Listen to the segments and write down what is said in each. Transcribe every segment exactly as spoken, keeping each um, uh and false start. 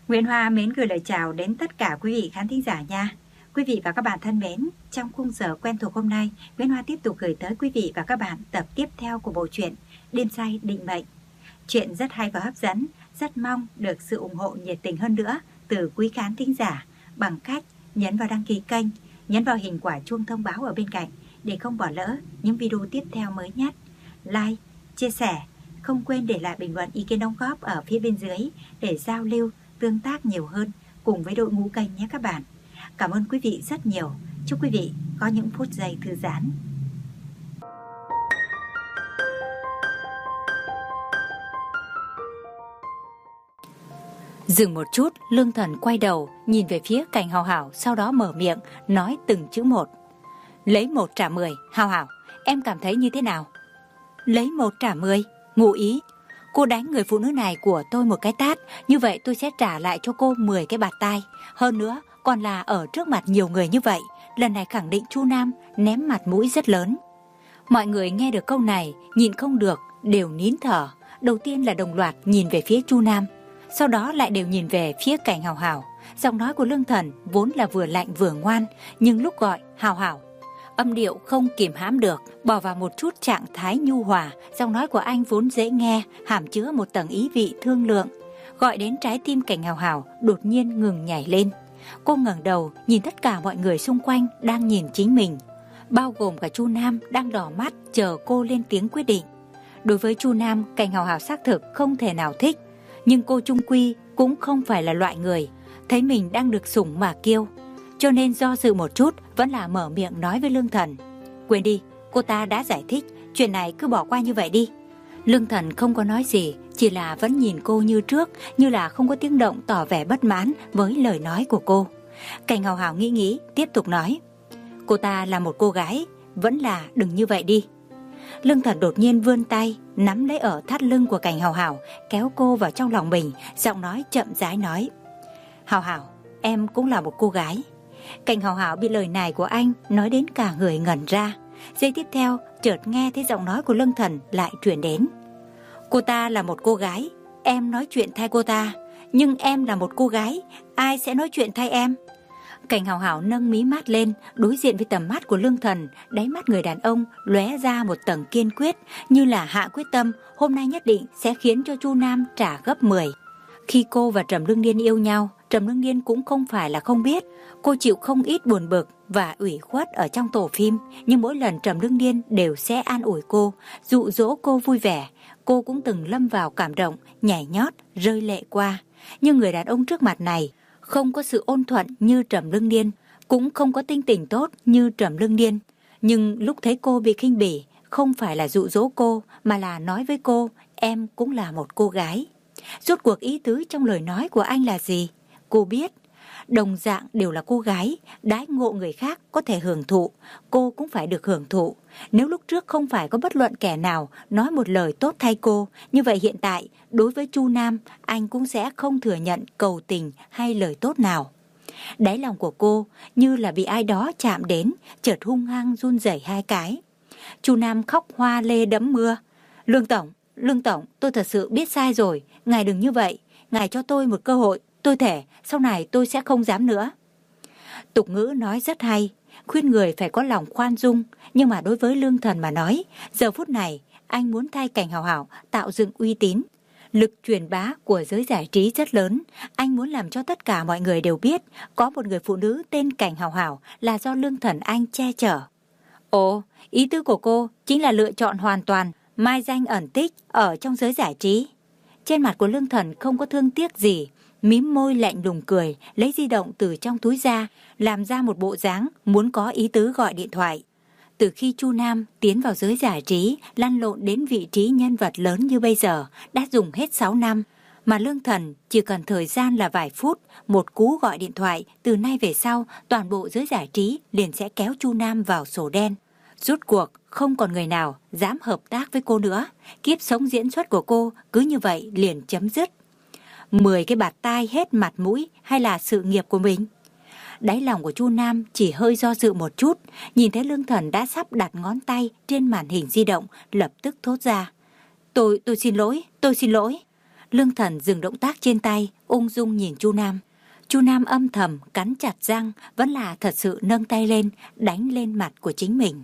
Nguyễn Hoa mến gửi lời chào đến tất cả quý vị khán thính giả nha. Quý vị và các bạn thân mến, trong khung giờ quen thuộc hôm nay, Nguyễn Hoa tiếp tục gửi tới quý vị và các bạn tập tiếp theo của bộ truyện Đêm Say Định Mệnh. Chuyện rất hay và hấp dẫn, rất mong được sự ủng hộ nhiệt tình hơn nữa từ quý khán thính giả bằng cách nhấn vào đăng ký kênh, nhấn vào hình quả chuông thông báo ở bên cạnh để không bỏ lỡ những video tiếp theo mới nhất. Like, chia sẻ, không quên để lại bình luận ý kiến đóng góp ở phía bên dưới để giao lưu, tương tác nhiều hơn cùng với đội ngũ kênh nhé các bạn. Cảm ơn quý vị rất nhiều. Chúc quý vị có những phút giây thư giãn. Dừng một chút, Lương Thần quay đầu, nhìn về phía Cảnh Hào Hảo, sau đó mở miệng, nói từng chữ một. Lấy một trả mười, Hào Hảo, em cảm thấy như thế nào? Lấy một trả mười, ngụ ý. Cô đánh người phụ nữ này của tôi một cái tát, như vậy tôi sẽ trả lại cho cô mười cái bạt tai. Hơn nữa, còn là ở trước mặt nhiều người như vậy, lần này khẳng định Chu Nam ném mặt mũi rất lớn. Mọi người nghe được câu này, nhìn không được, đều nín thở. Đầu tiên là đồng loạt nhìn về phía Chu Nam, sau đó lại đều nhìn về phía Cảnh Hào Hảo. Giọng nói của Lương Thần vốn là vừa lạnh vừa ngoan, nhưng lúc gọi Hào Hảo, âm điệu không kìm hãm được, bỏ vào một chút trạng thái nhu hòa. Giọng nói của anh vốn dễ nghe, hàm chứa một tầng ý vị thương lượng, gọi đến trái tim Cảnh Hào Hảo đột nhiên ngừng nhảy lên. Cô ngẩng đầu nhìn tất cả mọi người xung quanh đang nhìn chính mình, bao gồm cả Chu Nam đang đỏ mắt chờ cô lên tiếng quyết định. Đối với Chu Nam, Cảnh Hào Hảo xác thực không thể nào thích, nhưng cô chung quy cũng không phải là loại người thấy mình đang được sủng mà kiêu, cho nên do dự một chút vẫn là mở miệng nói với Lương Thần. Quên đi, cô ta đã giải thích, chuyện này cứ bỏ qua như vậy đi. Lương Thần không có nói gì, chỉ là vẫn nhìn cô như trước, như là không có tiếng động tỏ vẻ bất mãn với lời nói của cô. Cảnh Hào Hảo nghĩ nghĩ, tiếp tục nói. Cô ta là một cô gái, vẫn là đừng như vậy đi. Lương Thần đột nhiên vươn tay, nắm lấy ở thắt lưng của Cảnh Hào Hảo, kéo cô vào trong lòng mình, giọng nói chậm rãi nói. Hào Hảo, em cũng là một cô gái. Cảnh Hào Hảo bị lời này của anh nói đến cả người ngẩn ra. Giây tiếp theo, chợt nghe thấy giọng nói của Lương Thần lại truyền đến. Cô ta là một cô gái, em nói chuyện thay cô ta, nhưng em là một cô gái, ai sẽ nói chuyện thay em? Cảnh Hào Hảo nâng mí mắt lên, đối diện với tầm mắt của Lương Thần, đáy mắt người đàn ông lóe ra một tầng kiên quyết, như là hạ quyết tâm, hôm nay nhất định sẽ khiến cho Chu Nam trả gấp mười. Khi cô và Trầm Lương Điên yêu nhau, Trầm Lương Điên cũng không phải là không biết, cô chịu không ít buồn bực và ủy khuất ở trong tổ phim, nhưng mỗi lần Trầm Lương Điên đều sẽ an ủi cô, dụ dỗ cô vui vẻ. Cô cũng từng lâm vào cảm động, nhảy nhót, rơi lệ qua. Nhưng người đàn ông trước mặt này không có sự ôn thuận như Trầm Lương Điên, cũng không có tinh tình tốt như Trầm Lương Điên. Nhưng lúc thấy cô bị khinh bỉ, không phải là dụ dỗ cô, mà là nói với cô, em cũng là một cô gái. Rốt cuộc ý tứ trong lời nói của anh là gì? Cô biết, đồng dạng đều là cô gái, đãi ngộ người khác có thể hưởng thụ, cô cũng phải được hưởng thụ. Nếu lúc trước không phải có bất luận kẻ nào nói một lời tốt thay cô, như vậy hiện tại, đối với Chu Nam, anh cũng sẽ không thừa nhận cầu tình hay lời tốt nào. Đáy lòng của cô như là bị ai đó chạm đến, chợt hung hăng run rẩy hai cái. Chu Nam khóc hoa lê đẫm mưa. Lương Tổng, Lương Tổng, tôi thật sự biết sai rồi, ngài đừng như vậy, ngài cho tôi một cơ hội, tôi thể, sau này tôi sẽ không dám nữa. Tục ngữ nói rất hay, khuyên người phải có lòng khoan dung, nhưng mà đối với Lương Thần mà nói, giờ phút này, anh muốn thay Cảnh Hào Hảo tạo dựng uy tín. Lực truyền bá của giới giải trí rất lớn, anh muốn làm cho tất cả mọi người đều biết, có một người phụ nữ tên Cảnh Hào Hảo là do Lương Thần anh che chở. Ồ, ý tứ của cô chính là lựa chọn hoàn toàn, mai danh ẩn tích ở trong giới giải trí. Trên mặt của Lương Thần không có thương tiếc gì, mím môi lạnh lùng cười, lấy di động từ trong túi ra, làm ra một bộ dáng muốn có ý tứ gọi điện thoại. Từ khi Chu Nam tiến vào giới giải trí, lăn lộn đến vị trí nhân vật lớn như bây giờ, đã dùng hết sáu năm, mà Lương Thần chỉ cần thời gian là vài phút, một cú gọi điện thoại, từ nay về sau, toàn bộ giới giải trí liền sẽ kéo Chu Nam vào sổ đen. Rút cuộc, không còn người nào dám hợp tác với cô nữa, kiếp sống diễn xuất của cô cứ như vậy liền chấm dứt. Mười cái bạt tai hết mặt mũi hay là sự nghiệp của mình? Đáy lòng của Chu Nam chỉ hơi do dự một chút, nhìn thấy Lương Thần đã sắp đặt ngón tay trên màn hình di động, lập tức thốt ra. Tôi, tôi xin lỗi, tôi xin lỗi. Lương Thần dừng động tác trên tay, ung dung nhìn Chu Nam. Chu Nam âm thầm cắn chặt răng, vẫn là thật sự nâng tay lên, đánh lên mặt của chính mình.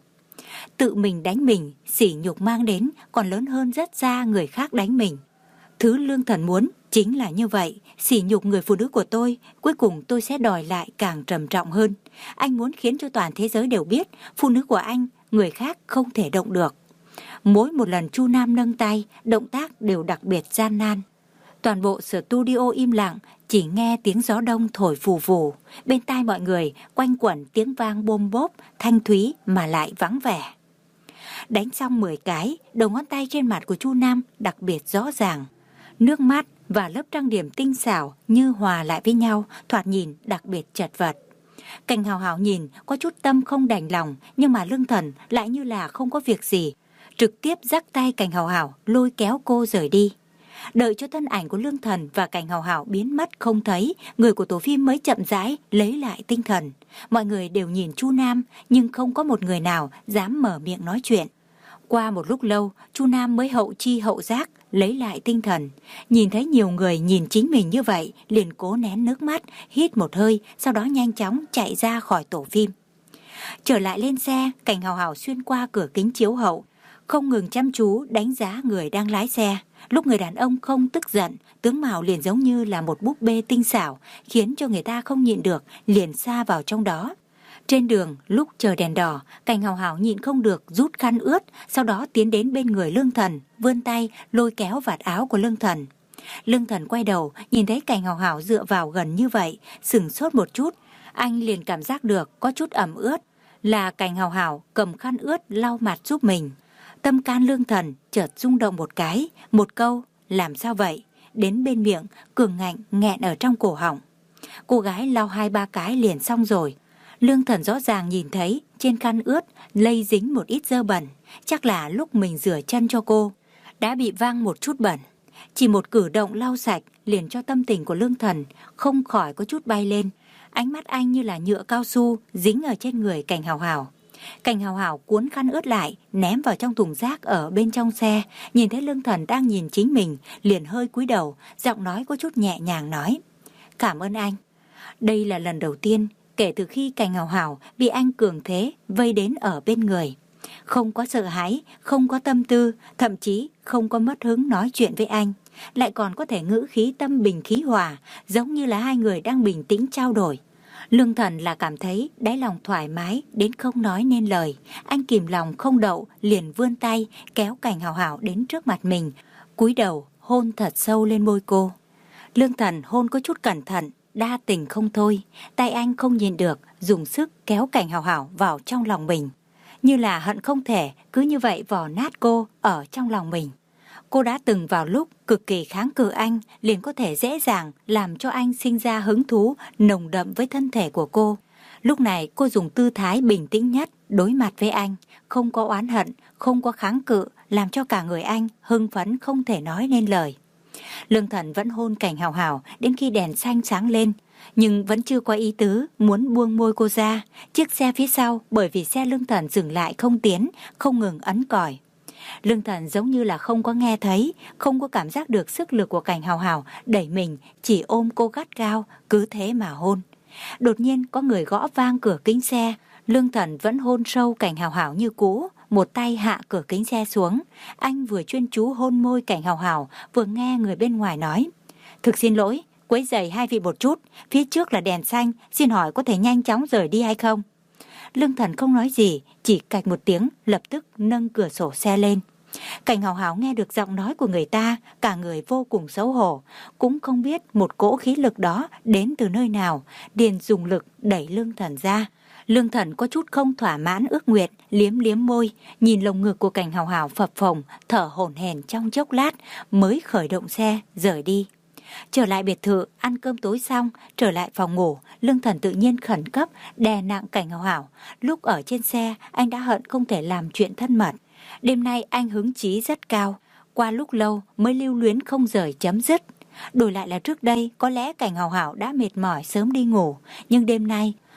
Tự mình đánh mình, sỉ nhục mang đến còn lớn hơn rất xa người khác đánh mình. Thứ Lương Thần muốn chính là như vậy, sỉ nhục người phụ nữ của tôi, cuối cùng tôi sẽ đòi lại càng trầm trọng hơn. Anh muốn khiến cho toàn thế giới đều biết, phụ nữ của anh, người khác không thể động được. Mỗi một lần Chu Nam nâng tay, động tác đều đặc biệt gian nan. Toàn bộ studio im lặng, chỉ nghe tiếng gió đông thổi phù phù. Bên tai mọi người quanh quẩn tiếng vang bôm bốp, thanh thúy mà lại vắng vẻ. Đánh xong mười cái, đầu ngón tay trên mặt của Chu Nam đặc biệt rõ ràng. Nước mắt và lớp trang điểm tinh xảo như hòa lại với nhau, thoạt nhìn đặc biệt chật vật. Cảnh Hào Hào nhìn có chút tâm không đành lòng, nhưng mà Lương Thần lại như là không có việc gì, trực tiếp dắt tay Cảnh Hào Hào lôi kéo cô rời đi. Đợi cho thân ảnh của Lương Thần và Cảnh Hào Hào biến mất không thấy, người của tổ phim mới chậm rãi lấy lại tinh thần. Mọi người đều nhìn Chu Nam, nhưng không có một người nào dám mở miệng nói chuyện. Qua một lúc lâu, Chu Nam mới hậu chi hậu giác lấy lại tinh thần. Nhìn thấy nhiều người nhìn chính mình như vậy, liền cố nén nước mắt, hít một hơi, sau đó nhanh chóng chạy ra khỏi tổ phim. Trở lại lên xe, Cảnh Hào Hào xuyên qua cửa kính chiếu hậu, không ngừng chăm chú đánh giá người đang lái xe. Lúc người đàn ông không tức giận, tướng mạo liền giống như là một búp bê tinh xảo, khiến cho người ta không nhịn được, liền sa vào trong đó. Trên đường, lúc chờ đèn đỏ, Cảnh Hào Hào nhịn không được rút khăn ướt, sau đó tiến đến bên người Lương Thần, vươn tay lôi kéo vạt áo của Lương Thần. Lương Thần quay đầu, nhìn thấy Cảnh Hào Hào dựa vào gần như vậy, sửng sốt một chút. Anh liền cảm giác được có chút ẩm ướt, là Cảnh Hào Hào cầm khăn ướt lau mặt giúp mình. Tâm can Lương Thần chợt rung động một cái, một câu, làm sao vậy? Đến bên miệng, cường ngạnh nghẹn ở trong cổ họng. Cô gái lau hai ba cái liền xong rồi. Lương Thần rõ ràng nhìn thấy trên khăn ướt lây dính một ít dơ bẩn, chắc là lúc mình rửa chân cho cô đã bị văng một chút bẩn. Chỉ một cử động lau sạch liền cho tâm tình của Lương Thần không khỏi có chút bay lên. Ánh mắt anh như là nhựa cao su dính ở trên người Cảnh Hào Hào. Cảnh Hào Hào cuốn khăn ướt lại, ném vào trong thùng rác ở bên trong xe. Nhìn thấy Lương Thần đang nhìn chính mình, liền hơi cúi đầu, giọng nói có chút nhẹ nhàng nói: cảm ơn anh. Đây là lần đầu tiên kể từ khi Cảnh Hào Hào bị anh cường thế vây đến ở bên người. Không có sợ hãi, không có tâm tư, thậm chí không có mất hứng nói chuyện với anh. Lại còn có thể ngữ khí tâm bình khí hòa, giống như là hai người đang bình tĩnh trao đổi. Lương Thần là cảm thấy đáy lòng thoải mái đến không nói nên lời. Anh kìm lòng không đậu, liền vươn tay kéo Cảnh Hào Hào đến trước mặt mình, cúi đầu hôn thật sâu lên môi cô. Lương Thần hôn có chút cẩn thận, đa tình không thôi. Tay anh không nhìn được, dùng sức kéo Cảnh Hào Hào vào trong lòng mình, như là hận không thể cứ như vậy vò nát cô ở trong lòng mình. Cô đã từng vào lúc cực kỳ kháng cự anh, liền có thể dễ dàng làm cho anh sinh ra hứng thú nồng đậm với thân thể của cô. Lúc này cô dùng tư thái bình tĩnh nhất đối mặt với anh, không có oán hận, không có kháng cự, làm cho cả người anh hưng phấn không thể nói nên lời. Lương Thần vẫn hôn Cảnh Hào Hào đến khi đèn xanh sáng lên, nhưng vẫn chưa có ý tứ muốn buông môi cô ra. Chiếc xe phía sau bởi vì xe Lương Thần dừng lại không tiến, không ngừng ấn còi. Lương Thần giống như là không có nghe thấy, không có cảm giác được sức lực của Cảnh Hào Hào đẩy mình, chỉ ôm cô gắt gao, cứ thế mà hôn. Đột nhiên có người gõ vang cửa kính xe. Lương Thần vẫn hôn sâu Cảnh Hào Hào như cũ, một tay hạ cửa kính xe xuống. Anh vừa chuyên chú hôn môi Cảnh Hào Hào, vừa nghe người bên ngoài nói: thực xin lỗi, quấy rầy hai vị một chút, phía trước là đèn xanh, xin hỏi có thể nhanh chóng rời đi hay không? Lương Thần không nói gì, chỉ cạch một tiếng, lập tức nâng cửa sổ xe lên. Cảnh Hào Hào nghe được giọng nói của người ta, cả người vô cùng xấu hổ, cũng không biết một cỗ khí lực đó đến từ nơi nào, liền dùng lực đẩy Lương Thần ra. Lương Thần có chút không thỏa mãn ước nguyện, liếm liếm môi, nhìn lồng ngực của Cảnh Hào Hào phập phồng, thở hổn hển trong chốc lát, mới khởi động xe, rời đi. Trở lại biệt thự, ăn cơm tối xong, trở lại phòng ngủ, Lương Thần tự nhiên khẩn cấp, đè nặng Cảnh Hào Hào. Lúc ở trên xe, anh đã hận không thể làm chuyện thân mật. Đêm nay anh hứng chí rất cao, qua lúc lâu mới lưu luyến không rời chấm dứt. Đổi lại là trước đây, có lẽ Cảnh Hào Hào đã mệt mỏi sớm đi ngủ, nhưng đêm nay,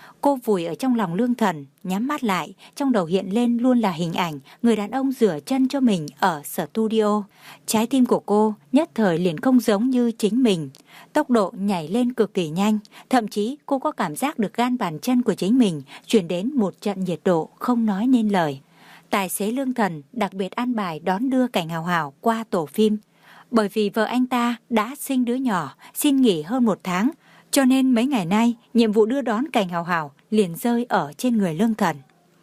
Cô vùi ở trong lòng Lương Thần, nhắm mắt lại, trong đầu hiện lên luôn là hình ảnh người đàn ông rửa chân cho mình ở studio. Trái tim của cô nhất thời liền không giống như chính mình. Tốc độ nhảy lên cực kỳ nhanh, thậm chí cô có cảm giác được gan bàn chân của chính mình chuyển đến một trận nhiệt độ không nói nên lời. Tài xế Lương Thần đặc biệt an bài đón đưa Cảnh Hào Hào qua tổ phim. Bởi vì vợ anh ta đã sinh đứa nhỏ, xin nghỉ hơn một tháng, cho nên mấy ngày nay nhiệm vụ đưa đón Cảnh Hào Hào liền rơi ở trên người Lương Thần.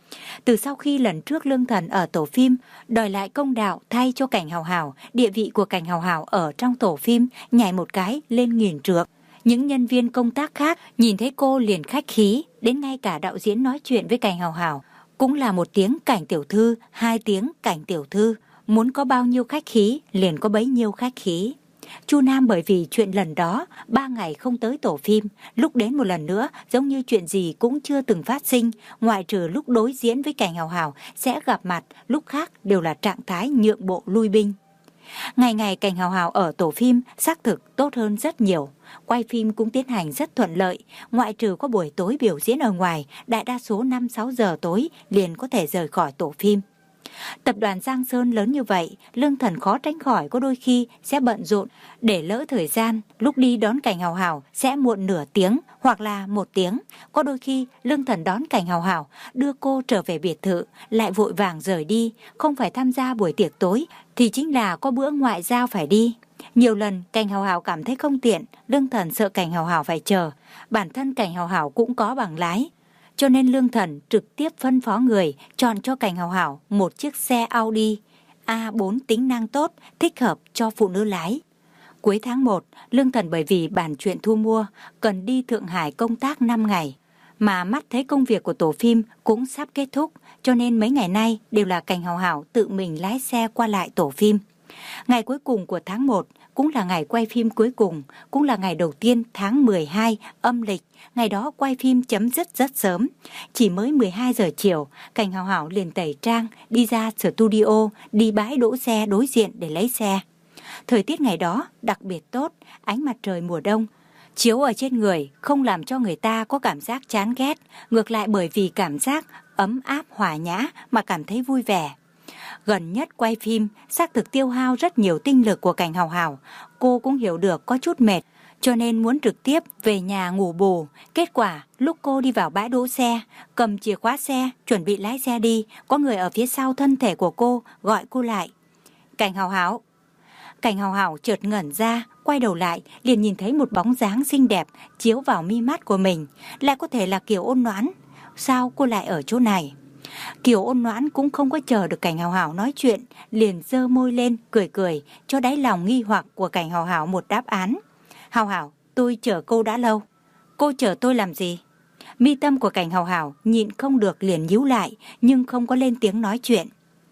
Từ sau khi lần trước Lương Thần ở tổ phim đòi lại công đạo thay cho Cảnh Hào Hào, địa vị của Cảnh Hào Hào ở trong tổ phim nhảy một cái lên nghìn trượng. Những nhân viên công tác khác nhìn thấy cô liền khách khí, đến ngay cả đạo diễn nói chuyện với Cảnh Hào Hào cũng là một tiếng Cảnh tiểu thư, hai tiếng Cảnh tiểu thư, muốn có bao nhiêu khách khí liền có bấy nhiêu khách khí. Chu Nam bởi vì chuyện lần đó ba ngày không tới tổ phim, lúc đến một lần nữa giống như chuyện gì cũng chưa từng phát sinh, ngoại trừ lúc đối diễn với Cảnh Hào Hào sẽ gặp mặt, lúc khác đều là trạng thái nhượng bộ lui binh. Ngày ngày Cảnh Hào Hào ở tổ phim xác thực tốt hơn rất nhiều, quay phim cũng tiến hành rất thuận lợi, ngoại trừ có buổi tối biểu diễn ở ngoài, đại đa số năm sáu giờ tối liền có thể rời khỏi tổ phim. Tập đoàn Giang Sơn lớn như vậy, Lương Thần khó tránh khỏi có đôi khi sẽ bận rộn, để lỡ thời gian, lúc đi đón Cảnh Hào Hào sẽ muộn nửa tiếng hoặc là một tiếng. Có đôi khi Lương Thần đón Cảnh Hào Hào, đưa cô trở về biệt thự, lại vội vàng rời đi, không phải tham gia buổi tiệc tối, thì chính là có bữa ngoại giao phải đi. Nhiều lần Cảnh Hào Hào cảm thấy không tiện, Lương Thần sợ Cảnh Hào Hào phải chờ, bản thân Cảnh Hào Hào cũng có bằng lái. Cho nên Lương Thần trực tiếp phân phó người chọn cho Cảnh Hào Hào một chiếc xe Audi A bốn tính năng tốt, thích hợp cho phụ nữ lái. Cuối tháng một, Lương Thần bởi vì bàn chuyện thu mua, cần đi Thượng Hải công tác năm ngày. Mà mắt thấy công việc của tổ phim cũng sắp kết thúc, cho nên mấy ngày nay đều là Cảnh Hào Hào tự mình lái xe qua lại tổ phim. Ngày cuối cùng của tháng một, cũng là ngày quay phim cuối cùng, cũng là ngày đầu tiên tháng mười hai âm lịch. Ngày đó quay phim chấm dứt rất sớm, chỉ mới mười hai giờ chiều, Cảnh Hào Hào liền tẩy trang, đi ra studio, đi bãi đỗ xe đối diện để lấy xe. Thời tiết ngày đó đặc biệt tốt, ánh mặt trời mùa đông chiếu ở trên người không làm cho người ta có cảm giác chán ghét, ngược lại bởi vì cảm giác ấm áp hòa nhã mà cảm thấy vui vẻ. Gần nhất quay phim, xác thực tiêu hao rất nhiều tinh lực của Cảnh Hào Hào, cô cũng hiểu được có chút mệt, cho nên muốn trực tiếp về nhà ngủ bù. Kết quả, lúc cô đi vào bãi đỗ xe, cầm chìa khóa xe, chuẩn bị lái xe đi, có người ở phía sau thân thể của cô gọi cô lại. Cảnh Hào Hào. Cảnh Hào Hào chợt ngẩn ra, quay đầu lại, liền nhìn thấy một bóng dáng xinh đẹp chiếu vào mi mắt của mình, lại có thể là Kiều Ôn Noãn. Sao cô lại ở chỗ này? Kiều Ôn Noãn cũng không có chờ được Cảnh Hào Hào nói chuyện, liền giơ môi lên cười cười, cho đáy lòng nghi hoặc của Cảnh Hào Hào một đáp án. Hào Hào, tôi chờ cô đã lâu. Cô chờ tôi làm gì? Mi tâm của Cảnh Hào Hào nhịn không được liền nhíu lại, nhưng không có lên tiếng nói chuyện.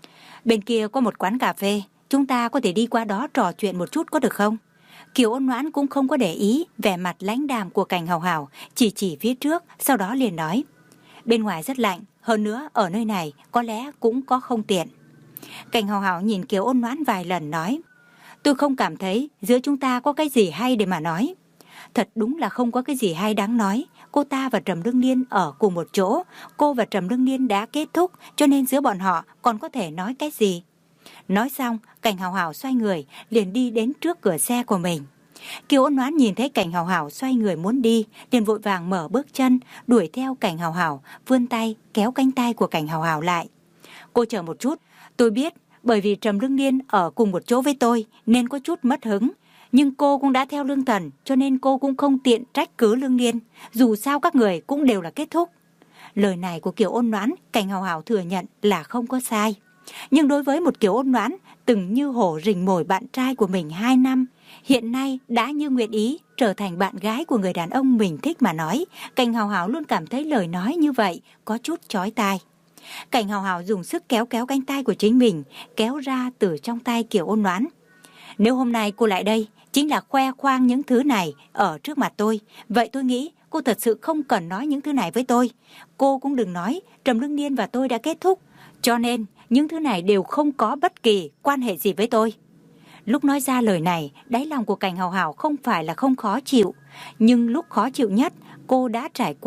Bên kia có một quán cà phê, chúng ta có thể đi qua đó trò chuyện một chút có được không? Kiều Ôn Noãn cũng không có để ý vẻ mặt lãnh đạm của Cảnh Hào Hào, chỉ chỉ phía trước, sau đó liền nói. Bên ngoài rất lạnh, hơn nữa ở nơi này có lẽ cũng có không tiện. Cảnh Hào Hào nhìn Kiều Ôn Noãn vài lần nói. Tôi không cảm thấy giữa chúng ta có cái gì hay để mà nói. Thật đúng là không có cái gì hay đáng nói. Cô ta và Trầm Lương Niên ở cùng một chỗ, cô và Trầm Lương Niên đã kết thúc, cho nên giữa bọn họ còn có thể nói cái gì. Nói xong, Cảnh Hào Hào xoay người, liền đi đến trước cửa xe của mình. Kiều Ôn Noãn nhìn thấy Cảnh Hào Hào xoay người muốn đi, liền vội vàng mở bước chân, đuổi theo Cảnh Hào Hào, vươn tay kéo cánh tay của Cảnh Hào Hào lại. Cô chờ một chút, tôi biết, bởi vì Trầm Lương Niên ở cùng một chỗ với tôi nên có chút mất hứng, nhưng cô cũng đã theo Lương Thần, cho nên cô cũng không tiện trách cứ Lương Niên, dù sao các người cũng đều là kết thúc. Lời này của Kiều Ôn Noãn, Cảnh Hào Hào thừa nhận là không có sai. Nhưng đối với một Kiều Ôn Noãn từng như hổ rình mồi bạn trai của mình hai năm, hiện nay đã như nguyện ý trở thành bạn gái của người đàn ông mình thích mà nói, Cảnh Hào Hào luôn cảm thấy lời nói như vậy có chút chói tai. Cảnh Hào Hào dùng sức kéo kéo cánh tay của chính mình, kéo ra từ trong tay Kiều Ôn Noãn. Nếu hôm nay cô lại đây chính là khoe khoang những thứ này ở trước mặt tôi, vậy tôi nghĩ cô thật sự không cần nói những thứ này với tôi. Cô cũng đừng nói Trầm Lương Niên và tôi đã kết thúc, cho nên những thứ này đều không có bất kỳ quan hệ gì với tôi. Lúc nói ra lời này, đáy lòng của Cảnh Hào Hào không phải là không khó chịu, nhưng lúc khó chịu nhất cô đã trải qua,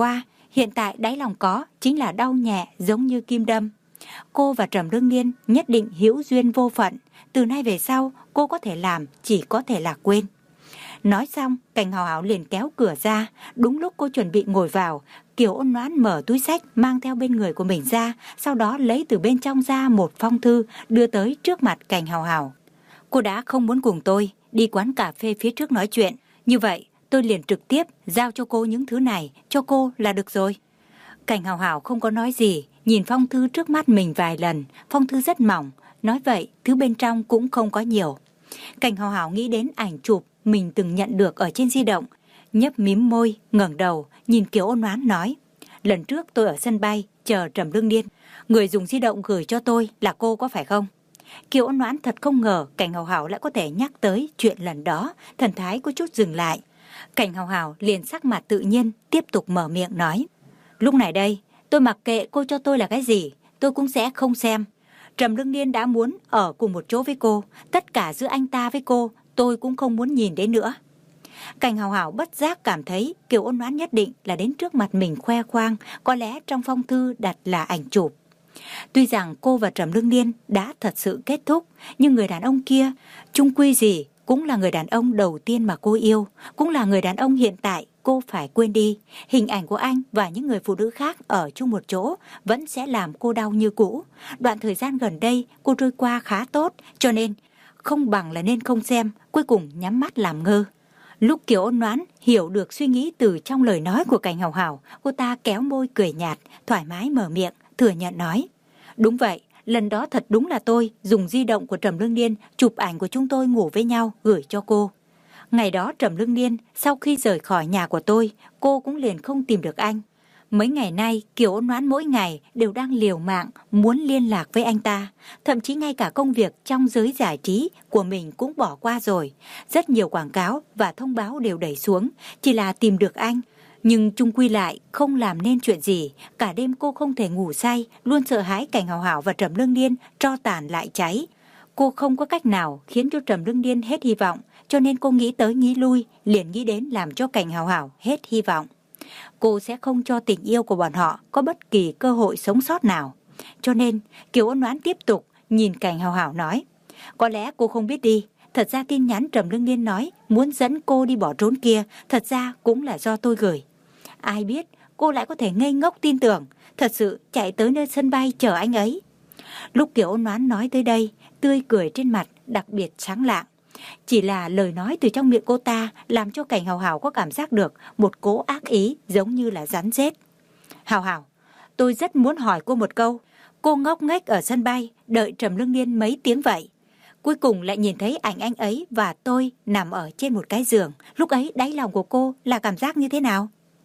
Hiện tại đáy lòng có chính là đau nhẹ giống như kim đâm. Cô và Trầm Lương Niên nhất định hữu duyên vô phận. Từ nay về sau cô có thể làm chỉ có thể là quên. Nói xong, Cảnh Hào Hào liền kéo cửa ra. Đúng lúc cô chuẩn bị ngồi vào, Kiều Ôn Noãn mở túi xách mang theo bên người của mình ra, sau đó lấy từ bên trong ra một phong thư đưa tới trước mặt Cảnh Hào Hào. Cô đã không muốn cùng tôi đi quán cà phê phía trước nói chuyện, như vậy tôi liền trực tiếp giao cho cô những thứ này, cho cô là được rồi. Cảnh Hào Hào không có nói gì, nhìn phong thư trước mắt mình vài lần. Phong thư rất mỏng, nói vậy thứ bên trong cũng không có nhiều. Cảnh Hào Hào nghĩ đến ảnh chụp mình từng nhận được ở trên di động, nhấp mím môi, ngẩng đầu nhìn Kiều Ôn Noãn nói: lần trước tôi ở sân bay chờ Trầm Lương Niên, người dùng di động gửi cho tôi là cô có phải không? Kiều Ôn Noãn thật không ngờ Cảnh Hào Hào lại có thể nhắc tới chuyện lần đó, thần thái có chút dừng lại. Cảnh Hào Hào liền sắc mặt tự nhiên tiếp tục mở miệng nói: lúc này đây tôi mặc kệ cô cho tôi là cái gì, tôi cũng sẽ không xem. Trầm Lương Niên đã muốn ở cùng một chỗ với cô, tất cả giữa anh ta với cô tôi cũng không muốn nhìn đến nữa. Cảnh Hào Hào bất giác cảm thấy Kiều Ôn Noãn nhất định là đến trước mặt mình khoe khoang, có lẽ trong phong thư đặt là ảnh chụp. Tuy rằng cô và Trầm Lương Niên đã thật sự kết thúc, nhưng người đàn ông kia chung quy gì cũng là người đàn ông đầu tiên mà cô yêu, cũng là người đàn ông hiện tại cô phải quên đi. Hình ảnh của anh và những người phụ nữ khác ở chung một chỗ vẫn sẽ làm cô đau như cũ. Đoạn thời gian gần đây cô trôi qua khá tốt, cho nên không bằng là nên không xem, cuối cùng nhắm mắt làm ngơ. Lúc Kiều Ôn Noãn hiểu được suy nghĩ từ trong lời nói của Cảnh Hào Hào, cô ta kéo môi cười nhạt, thoải mái mở miệng, thừa nhận nói: đúng vậy, lần đó thật đúng là tôi dùng di động của Trầm Lương Niên chụp ảnh của chúng tôi ngủ với nhau gửi cho cô. Ngày đó Trầm Lương Niên sau khi rời khỏi nhà của tôi, cô cũng liền không tìm được anh. Mấy ngày nay Kiều Ôn Noãn mỗi ngày đều đang liều mạng muốn liên lạc với anh ta, thậm chí ngay cả công việc trong giới giải trí của mình cũng bỏ qua rồi. Rất nhiều quảng cáo và thông báo đều đẩy xuống, chỉ là tìm được anh. Nhưng chung quy lại không làm nên chuyện gì. Cả đêm cô không thể ngủ say, luôn sợ hãi Cảnh Hào Hào và Trầm Lương Niên tro tàn lại cháy. Cô không có cách nào khiến cho Trầm Lương Niên hết hy vọng, cho nên cô nghĩ tới nghĩ lui, liền nghĩ đến làm cho Cảnh Hào Hào hết hy vọng. Cô sẽ không cho tình yêu của bọn họ có bất kỳ cơ hội sống sót nào. Cho nên Kiều Ôn Noãn tiếp tục nhìn Cảnh Hào Hào nói: có lẽ cô không biết đi, thật ra tin nhắn Trầm Lương Niên nói muốn dẫn cô đi bỏ trốn kia, thật ra cũng là do tôi gửi. Ai biết cô lại có thể ngây ngốc tin tưởng, thật sự chạy tới nơi sân bay chờ anh ấy. Lúc Kiều Ôn Noãn nói tới đây, tươi cười trên mặt đặc biệt sáng lạng. Chỉ là lời nói từ trong miệng cô ta làm cho Cảnh Hào Hào có cảm giác được một cỗ ác ý giống như là rắn rết. Hào Hào, tôi rất muốn hỏi cô một câu. Cô ngốc nghếch ở sân bay đợi Trầm Lương Niên mấy tiếng vậy, cuối cùng lại nhìn thấy ảnh anh ấy và tôi nằm ở trên một cái giường, lúc ấy đáy lòng của cô là cảm giác như thế nào?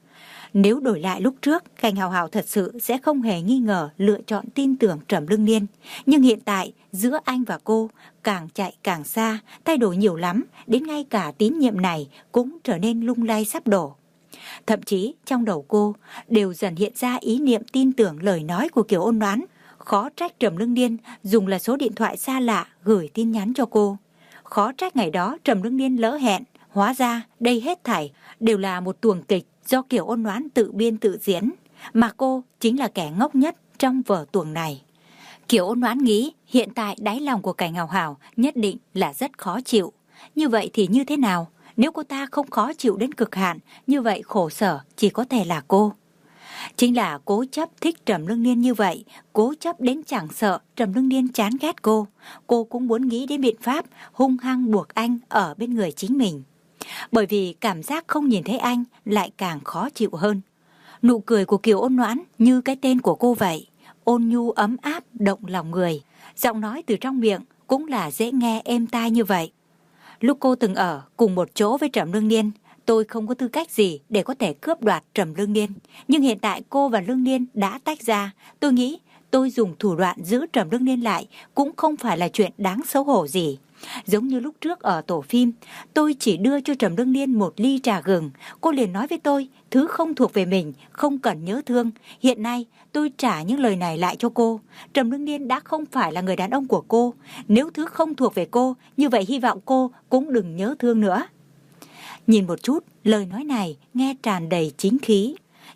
Nếu đổi lại lúc trước, Cảnh Hào Hào thật sự sẽ không hề nghi ngờ lựa chọn tin tưởng Trầm Lương Niên. Nhưng hiện tại, giữa anh và cô, càng chạy càng xa, thay đổi nhiều lắm, đến ngay cả tín nhiệm này cũng trở nên lung lay sắp đổ. Thậm chí, trong đầu cô, đều dần hiện ra ý niệm tin tưởng lời nói của Kiều Ôn Noãn. Khó trách Trầm Lương Niên dùng là số điện thoại xa lạ gửi tin nhắn cho cô. Khó trách ngày đó Trầm Lương Niên lỡ hẹn, hóa ra đây hết thảy đều là một tuồng kịch do Kiều Ôn Noãn tự biên tự diễn, mà cô chính là kẻ ngốc nhất trong vở tuồng này. Kiều Ôn Noãn nghĩ hiện tại đáy lòng của Cảnh Hào Hào nhất định là rất khó chịu. Như vậy thì như thế nào? Nếu cô ta không khó chịu đến cực hạn, như vậy khổ sở chỉ có thể là cô. Chính là cố chấp thích Trầm Lương Niên như vậy, cố chấp đến chẳng sợ Trầm Lương Niên chán ghét cô. Cô cũng muốn nghĩ đến biện pháp hung hăng buộc anh ở bên người chính mình. Bởi vì cảm giác không nhìn thấy anh lại càng khó chịu hơn. Nụ cười của Kiều Ôn Noãn như cái tên của cô vậy, ôn nhu ấm áp động lòng người. Giọng nói từ trong miệng cũng là dễ nghe êm tai như vậy. Lúc cô từng ở cùng một chỗ với Trầm Lương Niên, tôi không có tư cách gì để có thể cướp đoạt Trầm Lương Niên. Nhưng hiện tại cô và Lương Niên đã tách ra, tôi nghĩ tôi dùng thủ đoạn giữ Trầm Lương Niên lại cũng không phải là chuyện đáng xấu hổ gì. Giống như lúc trước ở tổ phim, tôi chỉ đưa cho Trầm Lương Niên một ly trà gừng, cô liền nói với tôi, thứ không thuộc về mình, không cần nhớ thương. Hiện nay, tôi trả những lời này lại cho cô. Trầm Lương Niên đã không phải là người đàn ông của cô. Nếu thứ không thuộc về cô, như vậy hy vọng cô cũng đừng nhớ thương nữa. Nhìn một chút, lời nói này nghe tràn đầy chính khí.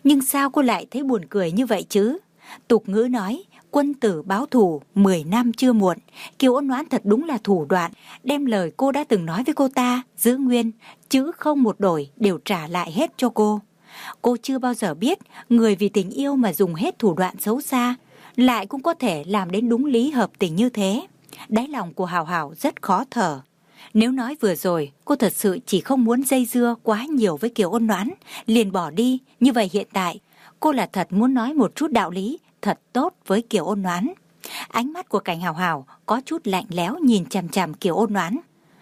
Nhưng sao cô lại thấy buồn cười như vậy chứ? Tục ngữ nói, quân tử báo thù mười năm chưa muộn. Kiều Ôn Noãn thật đúng là thủ đoạn, đem lời cô đã từng nói với cô ta giữ nguyên, chứ không một đổi, đều trả lại hết cho cô. Cô chưa bao giờ biết người vì tình yêu mà dùng hết thủ đoạn xấu xa, lại cũng có thể làm đến đúng lý hợp tình như thế. Đáy lòng của Hảo Hảo rất khó thở. Nếu nói vừa rồi cô thật sự chỉ không muốn dây dưa quá nhiều với Kiều Ôn Noãn, liền bỏ đi, như vậy hiện tại cô là thật muốn nói một chút đạo lý thật tốt với Kiều Ôn Noãn. Ánh mắt của Cảnh Hảo Hảo có chút lạnh lẽo nhìn chằm chằm Kiều Ôn Noãn.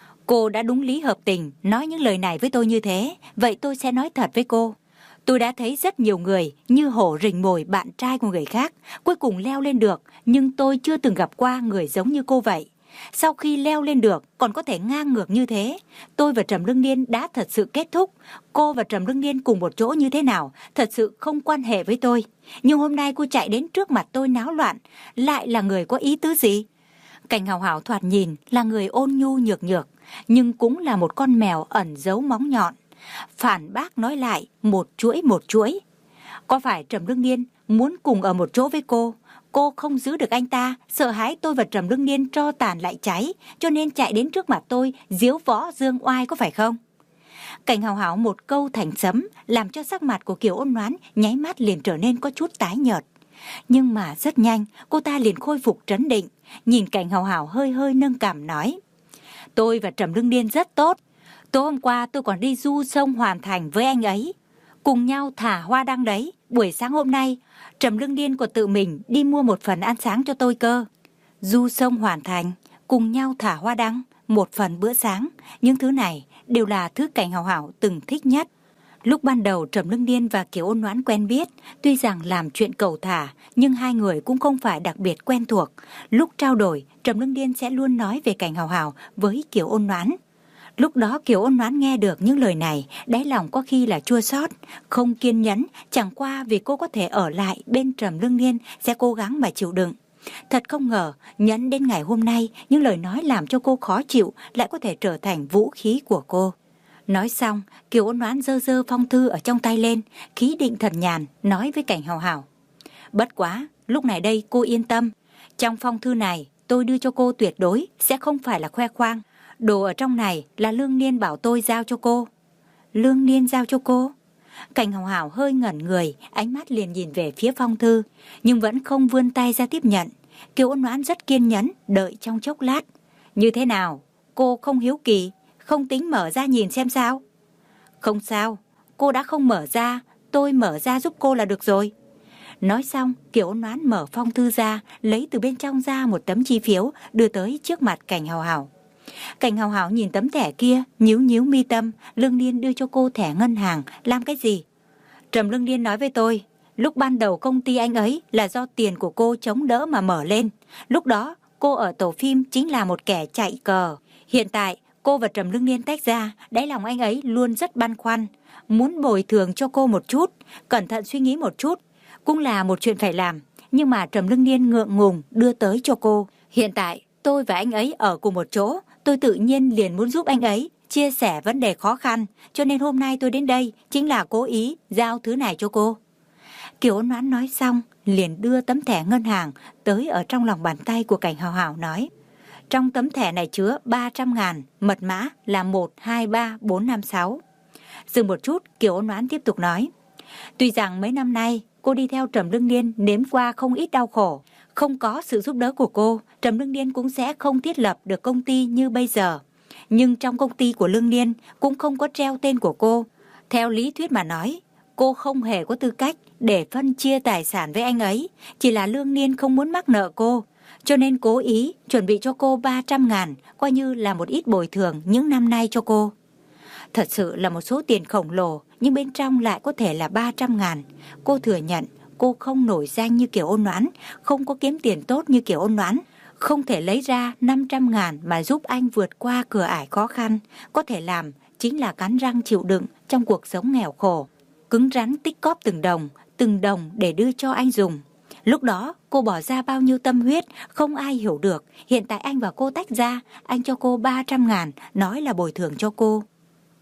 Cô đã đúng lý hợp tình nói những lời này với tôi như thế, vậy tôi sẽ nói thật với cô. Tôi đã thấy rất nhiều người như hổ rình mồi bạn trai của người khác, cuối cùng leo lên được, nhưng tôi chưa từng gặp qua người giống như cô vậy. Sau khi leo lên được còn có thể ngang ngược như thế. Tôi và Trầm Lương Niên đã thật sự kết thúc. Cô và Trầm Lương Niên cùng một chỗ như thế nào thật sự không quan hệ với tôi. Nhưng hôm nay cô chạy đến trước mặt tôi náo loạn, lại là người có ý tứ gì? Cảnh Hảo Hảo thoạt nhìn là người ôn nhu nhược nhược, nhưng cũng là một con mèo ẩn giấu móng nhọn. Phản bác nói lại một chuỗi một chuỗi. Có phải Trầm Lương Niên muốn cùng ở một chỗ với cô? Cô không giữ được anh ta, sợ hãi tôi và Trầm Lương Niên tro tàn lại cháy, cho nên chạy đến trước mặt tôi diếu võ dương oai, có phải không? Cảnh Hảo Hảo một câu thành sấm, làm cho sắc mặt của Kiều Ôn Noãn nháy mắt liền trở nên có chút tái nhợt. Nhưng mà rất nhanh, cô ta liền khôi phục trấn định, nhìn Cảnh Hảo Hảo hơi hơi nâng cằm nói: Tôi và Trầm Lương Niên rất tốt. Tối hôm qua tôi còn đi du sông Hoàn Thành với anh ấy, cùng nhau thả hoa đăng đấy. Buổi sáng hôm nay Trầm Lương Niên của tự mình đi mua một phần ăn sáng cho tôi cơ. Du sông Hoàn Thành, cùng nhau thả hoa đăng, một phần bữa sáng, những thứ này đều là thứ Cảnh Hảo Hảo từng thích nhất. Lúc ban đầu Trầm Lương Niên và Kiều Ôn Noãn quen biết, tuy rằng làm chuyện cầu thả, nhưng hai người cũng không phải đặc biệt quen thuộc. Lúc trao đổi, Trầm Lương Niên sẽ luôn nói về Cảnh Hảo Hảo với Kiều Ôn Noãn. Lúc đó Kiều Ôn Noãn nghe được những lời này, đáy lòng có khi là chua xót, không kiên nhẫn, chẳng qua vì cô có thể ở lại bên Trầm Lương Niên sẽ cố gắng mà chịu đựng. Thật không ngờ, nhẫn đến ngày hôm nay, những lời nói làm cho cô khó chịu lại có thể trở thành vũ khí của cô. Nói xong, Kiều Ôn Noãn giơ giơ phong thư ở trong tay lên, khí định thần nhàn, nói với Cảnh Hảo Hảo: Bất quá, lúc này đây cô yên tâm, trong phong thư này tôi đưa cho cô tuyệt đối sẽ không phải là khoe khoang. Đồ ở trong này là Lương Niên bảo tôi giao cho cô. Lương Niên giao cho cô? Cảnh Hảo Hảo hơi ngẩn người, ánh mắt liền nhìn về phía phong thư, nhưng vẫn không vươn tay ra tiếp nhận. Kiều Ôn Noãn rất kiên nhẫn, đợi trong chốc lát. Như thế nào? Cô không hiếu kỳ, không tính mở ra nhìn xem sao? Không sao, cô đã không mở ra, tôi mở ra giúp cô là được rồi. Nói xong, Kiều Ôn Noãn mở phong thư ra, lấy từ bên trong ra một tấm chi phiếu, đưa tới trước mặt Cảnh Hảo Hảo. Cảnh Hảo Hảo nhìn tấm thẻ kia, nhíu nhíu mi tâm. Lương Niên đưa cho cô thẻ ngân hàng, làm cái gì? Trầm Lương Niên nói với tôi, lúc ban đầu công ty anh ấy là do tiền của cô chống đỡ mà mở lên. Lúc đó, cô ở tổ phim chính là một kẻ chạy cờ. Hiện tại, cô và Trầm Lương Niên tách ra, đáy lòng anh ấy luôn rất băn khoăn, muốn bồi thường cho cô một chút, cẩn thận suy nghĩ một chút, cũng là một chuyện phải làm. Nhưng mà Trầm Lương Niên ngượng ngùng đưa tới cho cô. Hiện tại, tôi và anh ấy ở cùng một chỗ, tôi tự nhiên liền muốn giúp anh ấy chia sẻ vấn đề khó khăn, cho nên hôm nay tôi đến đây chính là cố ý giao thứ này cho cô. Kiều Ôn Noãn nói xong, liền đưa tấm thẻ ngân hàng tới ở trong lòng bàn tay của Cảnh Hảo Hảo nói: Trong tấm thẻ này chứa ba trăm ngàn, mật mã là một hai ba bốn năm sáu. Dừng một chút, Kiều Ôn Noãn tiếp tục nói: Tuy rằng mấy năm nay cô đi theo Trầm Lương Niên nếm qua không ít đau khổ, không có sự giúp đỡ của cô, Trầm Lương Niên cũng sẽ không thiết lập được công ty như bây giờ. Nhưng trong công ty của Lương Niên cũng không có treo tên của cô. Theo lý thuyết mà nói, cô không hề có tư cách để phân chia tài sản với anh ấy. Chỉ là Lương Niên không muốn mắc nợ cô, cho nên cố ý chuẩn bị cho cô ba trăm ngàn, coi như là một ít bồi thường những năm nay cho cô. Thật sự là một số tiền khổng lồ, nhưng bên trong lại có thể là ba trăm ngàn. Cô thừa nhận cô không nổi danh như Kiều Ôn Noãn, không có kiếm tiền tốt như Kiều Ôn Noãn, không thể lấy ra năm trăm ngàn mà giúp anh vượt qua cửa ải khó khăn. Có thể làm chính là cắn răng chịu đựng trong cuộc sống nghèo khổ, cứng rắn tích cóp từng đồng, từng đồng để đưa cho anh dùng. Lúc đó cô bỏ ra bao nhiêu tâm huyết không ai hiểu được. Hiện tại anh và cô tách ra, anh cho cô ba trăm ngàn, nói là bồi thường cho cô.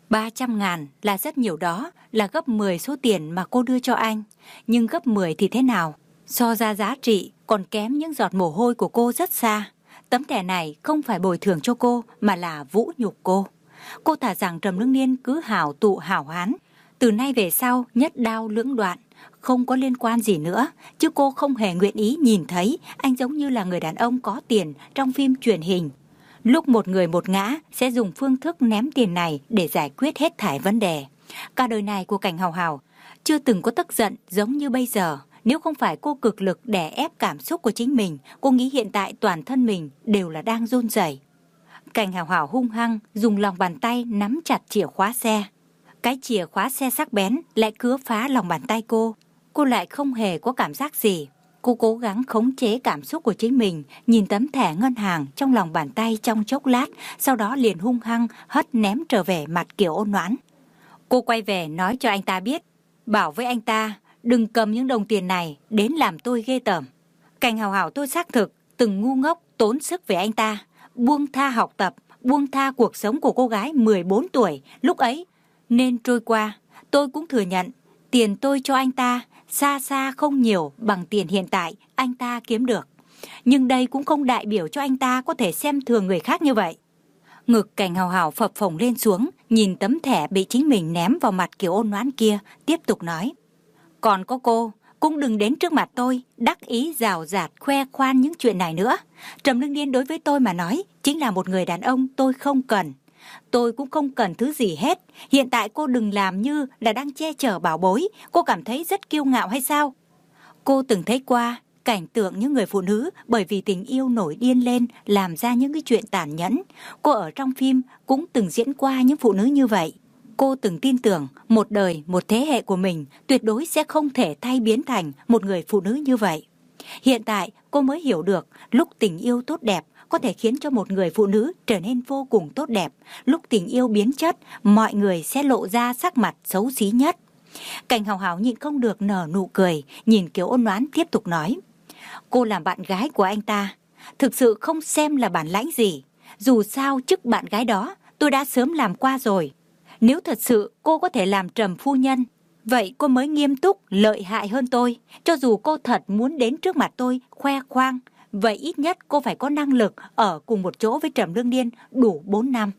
ba trăm ngàn là rất nhiều đó, là gấp mười số tiền mà cô đưa cho anh. Nhưng gấp mười thì thế nào? So ra giá trị còn kém những giọt mồ hôi của cô rất xa. Tấm thẻ này không phải bồi thường cho cô mà là vũ nhục cô. Cô thà rằng Trầm Lương Niên cứ hảo tụ hảo hán. Từ nay về sau nhất đao lưỡng đoạn, không có liên quan gì nữa. Chứ cô không hề nguyện ý nhìn thấy anh giống như là người đàn ông có tiền trong phim truyền hình. Lúc một người một ngã sẽ dùng phương thức ném tiền này để giải quyết hết thảy vấn đề. Cả đời này của Cảnh Hào Hào chưa từng có tức giận giống như bây giờ. Nếu không phải cô cực lực đè ép cảm xúc của chính mình, cô nghĩ hiện tại toàn thân mình đều là đang run rẩy. Cảnh Hào Hào hung hăng dùng lòng bàn tay nắm chặt chìa khóa xe. Cái chìa khóa xe sắc bén lại cứa phá lòng bàn tay cô. Cô lại không hề có cảm giác gì. Cô cố gắng khống chế cảm xúc của chính mình, nhìn tấm thẻ ngân hàng trong lòng bàn tay trong chốc lát, sau đó liền hung hăng hất ném trở về mặt Kiều Ôn Noãn. Cô quay về nói cho anh ta biết, bảo với anh ta đừng cầm những đồng tiền này đến làm tôi ghê tởm. Cảnh Hào Hào tôi xác thực từng ngu ngốc tốn sức về anh ta, buông tha học tập, buông tha cuộc sống của cô gái mười bốn tuổi lúc ấy nên trôi qua. Tôi cũng thừa nhận tiền tôi cho anh ta xa xa không nhiều bằng tiền hiện tại anh ta kiếm được. Nhưng đây cũng không đại biểu cho anh ta có thể xem thường người khác như vậy. Ngực Cảnh Hào Hào phập phồng lên xuống, nhìn tấm thẻ bị chính mình ném vào mặt Kiều Ôn Noãn kia, tiếp tục nói. Còn có cô, cũng đừng đến trước mặt tôi, đắc ý rào rạt khoe khoan những chuyện này nữa. Trầm Lương Niên đối với tôi mà nói, chính là một người đàn ông tôi không cần. Tôi cũng không cần thứ gì hết. Hiện tại cô đừng làm như là đang che chở bảo bối. Cô cảm thấy rất kiêu ngạo hay sao? Cô từng thấy qua cảnh tượng những người phụ nữ bởi vì tình yêu nổi điên lên làm ra những cái chuyện tàn nhẫn. Cô ở trong phim cũng từng diễn qua những phụ nữ như vậy. Cô từng tin tưởng một đời, một thế hệ của mình tuyệt đối sẽ không thể thay biến thành một người phụ nữ như vậy. Hiện tại cô mới hiểu được lúc tình yêu tốt đẹp có thể khiến cho một người phụ nữ trở nên vô cùng tốt đẹp. Lúc tình yêu biến chất, mọi người sẽ lộ ra sắc mặt xấu xí nhất. Cảnh Hào Hào nhịn không được nở nụ cười, nhìn Kiều Ôn Noãn tiếp tục nói. Cô làm bạn gái của anh ta, thực sự không xem là bản lãnh gì. Dù sao chức bạn gái đó tôi đã sớm làm qua rồi. Nếu thật sự cô có thể làm Trầm phu nhân, vậy cô mới nghiêm túc, lợi hại hơn tôi. Cho dù cô thật muốn đến trước mặt tôi khoe khoang, vậy ít nhất cô phải có năng lực ở cùng một chỗ với Trầm Lương Niên đủ bốn năm.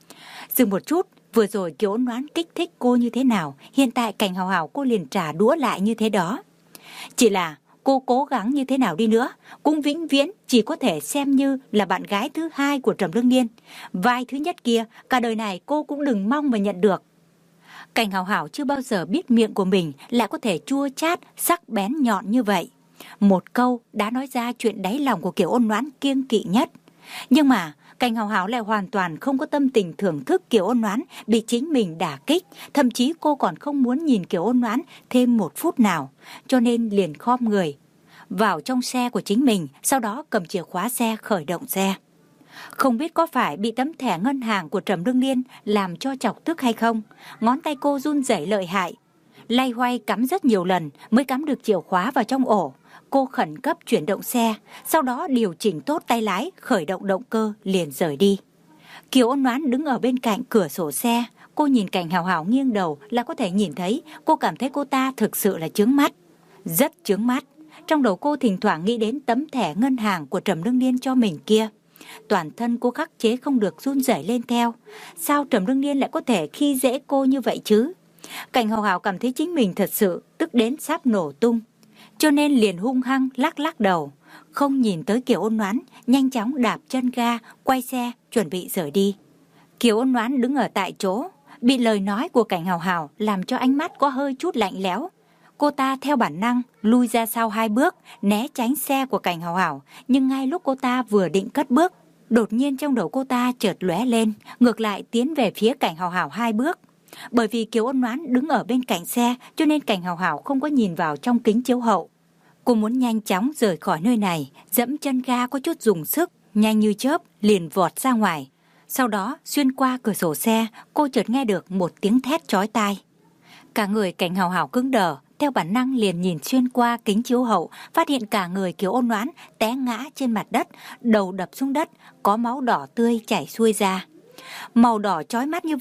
Dừng một chút, vừa rồi Kiều Ôn Noãn kích thích cô như thế nào, hiện tại Cảnh Hào Hào cô liền trả đũa lại như thế đó. Chỉ là cô cố gắng như thế nào đi nữa, cũng vĩnh viễn chỉ có thể xem như là bạn gái thứ hai của Trầm Lương Niên. Vai thứ nhất kia, cả đời này cô cũng đừng mong mà nhận được. Cảnh Hào Hào chưa bao giờ biết miệng của mình lại có thể chua chát, sắc bén nhọn như vậy. Một câu đã nói ra chuyện đáy lòng của Kiều Ôn Noãn kiêng kỵ nhất. Nhưng mà Cảnh Hào Hào lại hoàn toàn không có tâm tình thưởng thức Kiều Ôn Noãn bị chính mình đả kích. Thậm chí cô còn không muốn nhìn Kiều Ôn Noãn thêm một phút nào. Cho nên liền khom người vào trong xe của chính mình, sau đó cầm chìa khóa xe khởi động xe. Không biết có phải bị tấm thẻ ngân hàng của Trầm Lương Niên làm cho chọc tức hay không, ngón tay cô run rẩy lợi hại, lay hoay cắm rất nhiều lần mới cắm được chìa khóa vào trong ổ. Cô khẩn cấp chuyển động xe, sau đó điều chỉnh tốt tay lái, khởi động động cơ liền rời đi. Kiều Ôn Noãn đứng ở bên cạnh cửa sổ xe, cô nhìn Cảnh Hào Hào nghiêng đầu là có thể nhìn thấy, cô cảm thấy cô ta thực sự là chướng mắt, rất chướng mắt. Trong đầu cô thỉnh thoảng nghĩ đến tấm thẻ ngân hàng của Trầm Lương Niên cho mình kia. Toàn thân cô khắc chế không được run rẩy lên theo. Sao Trầm Lương Niên lại có thể khi dễ cô như vậy chứ? Cảnh Hào Hào cảm thấy chính mình thật sự tức đến sắp nổ tung, cho nên liền hung hăng lắc lắc đầu, không nhìn tới Kiều Ôn Noãn, nhanh chóng đạp chân ga, quay xe, chuẩn bị rời đi. Kiều Ôn Noãn đứng ở tại chỗ, bị lời nói của Cảnh Hào Hào làm cho ánh mắt có hơi chút lạnh lẽo. Cô ta theo bản năng lui ra sau hai bước, né tránh xe của Cảnh Hào Hào, nhưng ngay lúc cô ta vừa định cất bước, đột nhiên trong đầu cô ta chợt lóe lên, ngược lại tiến về phía Cảnh Hào Hào hai bước. Bởi vì Kiều Ôn Noãn đứng ở bên cạnh xe, cho nên Cảnh Hào Hào không có nhìn vào trong kính chiếu hậu. Cô muốn nhanh chóng rời khỏi nơi này, dẫm chân ga có chút dùng sức, nhanh như chớp liền vọt ra ngoài. Sau đó xuyên qua cửa sổ xe, cô chợt nghe được một tiếng thét chói tai. Cả người Cảnh Hào Hào cứng đờ, theo bản năng liền nhìn xuyên qua kính chiếu hậu, phát hiện cả người Kiều Ôn Noãn té ngã trên mặt đất, đầu đập xuống đất, có máu đỏ tươi chảy xuôi ra. Màu đỏ chói mắt như vậy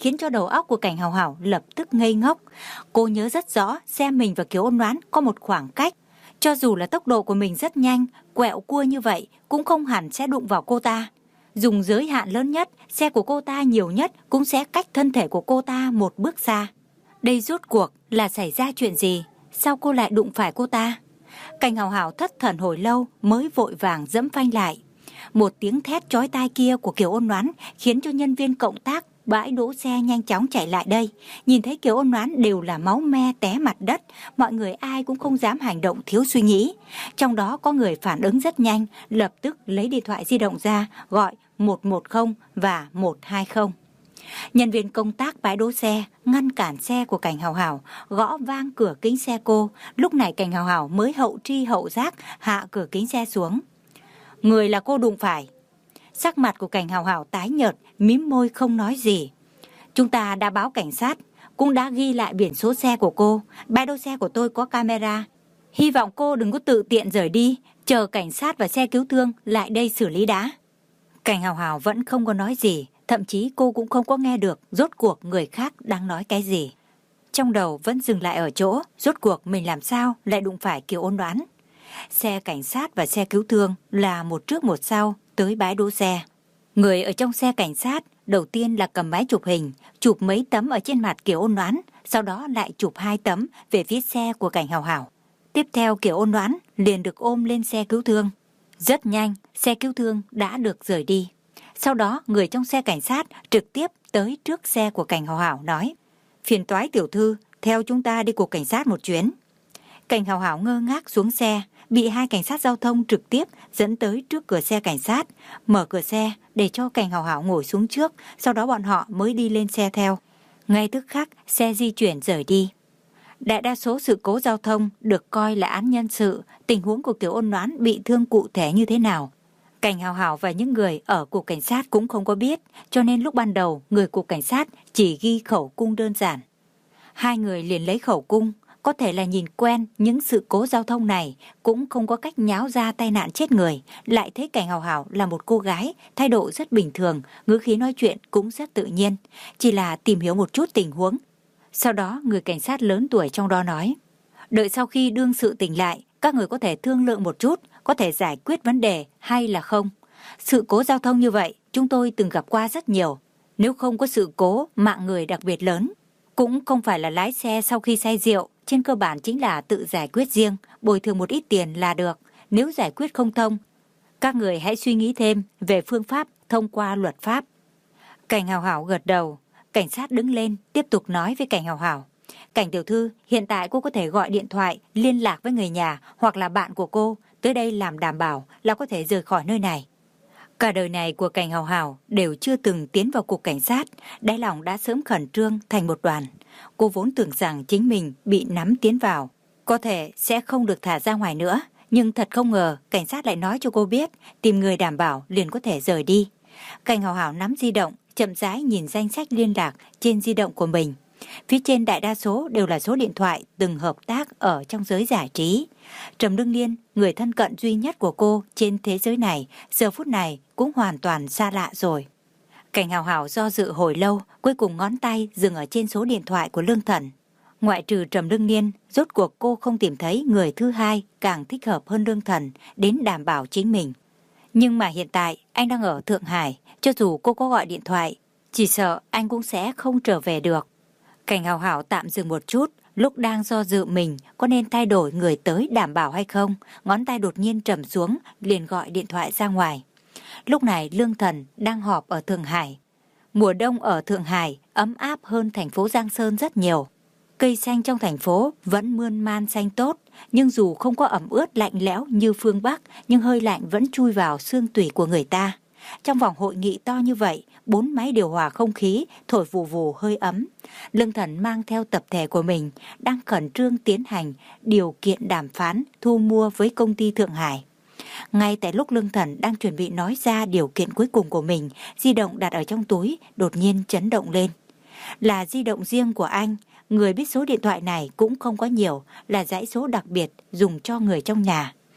khiến cho đầu óc của Cảnh Hào Hào lập tức ngây ngốc. Cô nhớ rất rõ xe mình và Kiều Ôn Đoán có một khoảng cách. Cho dù là tốc độ của mình rất nhanh, quẹo cua như vậy cũng không hẳn sẽ đụng vào cô ta. Dùng giới hạn lớn nhất, xe của cô ta nhiều nhất cũng sẽ cách thân thể của cô ta một bước xa. Đây rốt cuộc là xảy ra chuyện gì? Sao cô lại đụng phải cô ta? Cảnh Hào Hào thất thần hồi lâu mới vội vàng giẫm phanh lại. Một tiếng thét chói tai kia của Kiều Ôn Đoán khiến cho nhân viên cộng tác bãi đỗ xe nhanh chóng chạy lại đây. Nhìn thấy Kiều Ôn Đoán đều là máu me té mặt đất, mọi người ai cũng không dám hành động thiếu suy nghĩ. Trong đó có người phản ứng rất nhanh, lập tức lấy điện thoại di động ra gọi một một không và một hai không. Nhân viên công tác bãi đỗ xe ngăn cản xe của Cảnh Hào Hào, gõ vang cửa kính xe cô. Lúc này Cảnh Hào Hào mới hậu tri hậu giác hạ cửa kính xe xuống. Người là cô đụng phải. Sắc mặt của Cảnh Hào Hào tái nhợt, mím môi không nói gì. Chúng ta đã báo cảnh sát, cũng đã ghi lại biển số xe của cô. Bãi đỗ xe của tôi có camera. Hy vọng cô đừng có tự tiện rời đi, chờ cảnh sát và xe cứu thương lại đây xử lý đã. Cảnh Hào Hào vẫn không có nói gì, thậm chí cô cũng không có nghe được rốt cuộc người khác đang nói cái gì. Trong đầu vẫn dừng lại ở chỗ, rốt cuộc mình làm sao lại đụng phải Kiều Ôn Đoán. Xe cảnh sát và xe cứu thương là một trước một sau tới bãi đỗ xe. Người ở trong xe cảnh sát đầu tiên là cầm máy chụp hình, chụp mấy tấm ở trên mặt Kiều Ôn Đoán, sau đó lại chụp hai tấm về phía xe của Cảnh Hào Hào. Tiếp theo Kiều Ôn Đoán liền được ôm lên xe cứu thương. Rất nhanh, xe cứu thương đã được rời đi. Sau đó người trong xe cảnh sát trực tiếp tới trước xe của Cảnh Hào Hào nói: phiền toái tiểu thư, theo chúng ta đi cục cảnh sát một chuyến. Cảnh Hào Hào ngơ ngác xuống xe, bị hai cảnh sát giao thông trực tiếp dẫn tới trước cửa xe cảnh sát, mở cửa xe để cho Cảnh Hào Hào ngồi xuống trước, sau đó bọn họ mới đi lên xe theo. Ngay tức khắc, xe di chuyển rời đi. Đại đa số sự cố giao thông được coi là án nhân sự, tình huống của Kiều Ôn Đoán bị thương cụ thể như thế nào. Cảnh Hào Hào và những người ở cục cảnh sát cũng không có biết, cho nên lúc ban đầu người cục cảnh sát chỉ ghi khẩu cung đơn giản. Hai người liền lấy khẩu cung, có thể là nhìn quen những sự cố giao thông này, cũng không có cách nháo ra tai nạn chết người, lại thấy Cảnh Hào Hào là một cô gái, thái độ rất bình thường, ngữ khí nói chuyện cũng rất tự nhiên, chỉ là tìm hiểu một chút tình huống. Sau đó người cảnh sát lớn tuổi trong đó nói: đợi sau khi đương sự tỉnh lại, các người có thể thương lượng một chút, có thể giải quyết vấn đề hay là không. Sự cố giao thông như vậy chúng tôi từng gặp qua rất nhiều. Nếu không có sự cố mạng người đặc biệt lớn, cũng không phải là lái xe sau khi say rượu, trên cơ bản chính là tự giải quyết riêng, bồi thường một ít tiền là được. Nếu giải quyết không thông, các người hãy suy nghĩ thêm về phương pháp thông qua luật pháp. Cảnh Hào Hào gật đầu. Cảnh sát đứng lên tiếp tục nói với Cảnh Hào Hào: Cảnh tiểu thư, hiện tại cô có thể gọi điện thoại liên lạc với người nhà hoặc là bạn của cô tới đây làm đảm bảo là có thể rời khỏi nơi này. Cả đời này của Cảnh Hào Hào đều chưa từng tiến vào cục cảnh sát, đáy lòng đã sớm khẩn trương thành một đoàn. Cô vốn tưởng rằng chính mình bị nắm tiến vào, có thể sẽ không được thả ra ngoài nữa, nhưng thật không ngờ cảnh sát lại nói cho cô biết tìm người đảm bảo liền có thể rời đi. Cảnh Hào Hào nắm di động, chậm rãi nhìn danh sách liên lạc trên di động của mình. Phía trên đại đa số đều là số điện thoại từng hợp tác ở trong giới giải trí. Trầm Đương Niên, người thân cận duy nhất của cô trên thế giới này, giờ phút này cũng hoàn toàn xa lạ rồi. Cảnh Hào Hào do dự hồi lâu, cuối cùng ngón tay dừng ở trên số điện thoại của Lương Thần. Ngoại trừ Trầm Đương Niên, rốt cuộc cô không tìm thấy người thứ hai càng thích hợp hơn Lương Thần đến đảm bảo chính mình. Nhưng mà hiện tại anh đang ở Thượng Hải, cho dù cô có gọi điện thoại, chỉ sợ anh cũng sẽ không trở về được. Cảnh Hào Hào tạm dừng một chút, lúc đang do dự mình có nên thay đổi người tới đảm bảo hay không, ngón tay đột nhiên trầm xuống, liền gọi điện thoại ra ngoài. Lúc này Lương Thần đang họp ở Thượng Hải. Mùa đông ở Thượng Hải ấm áp hơn thành phố Giang Sơn rất nhiều. Cây xanh trong thành phố vẫn mươn man xanh tốt, nhưng dù không có ẩm ướt lạnh lẽo như phương Bắc, nhưng hơi lạnh vẫn chui vào xương tủy của người ta. Trong vòng hội nghị to như vậy, bốn máy điều hòa không khí thổi vù vù hơi ấm. Lương Thần mang theo tập thể của mình đang khẩn trương tiến hành điều kiện đàm phán thu mua với công ty Thượng Hải. Ngay tại lúc Lương Thần đang chuẩn bị nói ra điều kiện cuối cùng của mình, di động đặt ở trong túi đột nhiên chấn động lên. Là di động riêng của anh, người biết số điện thoại này cũng không có nhiều, là dãy số đặc biệt dùng cho người trong nhà.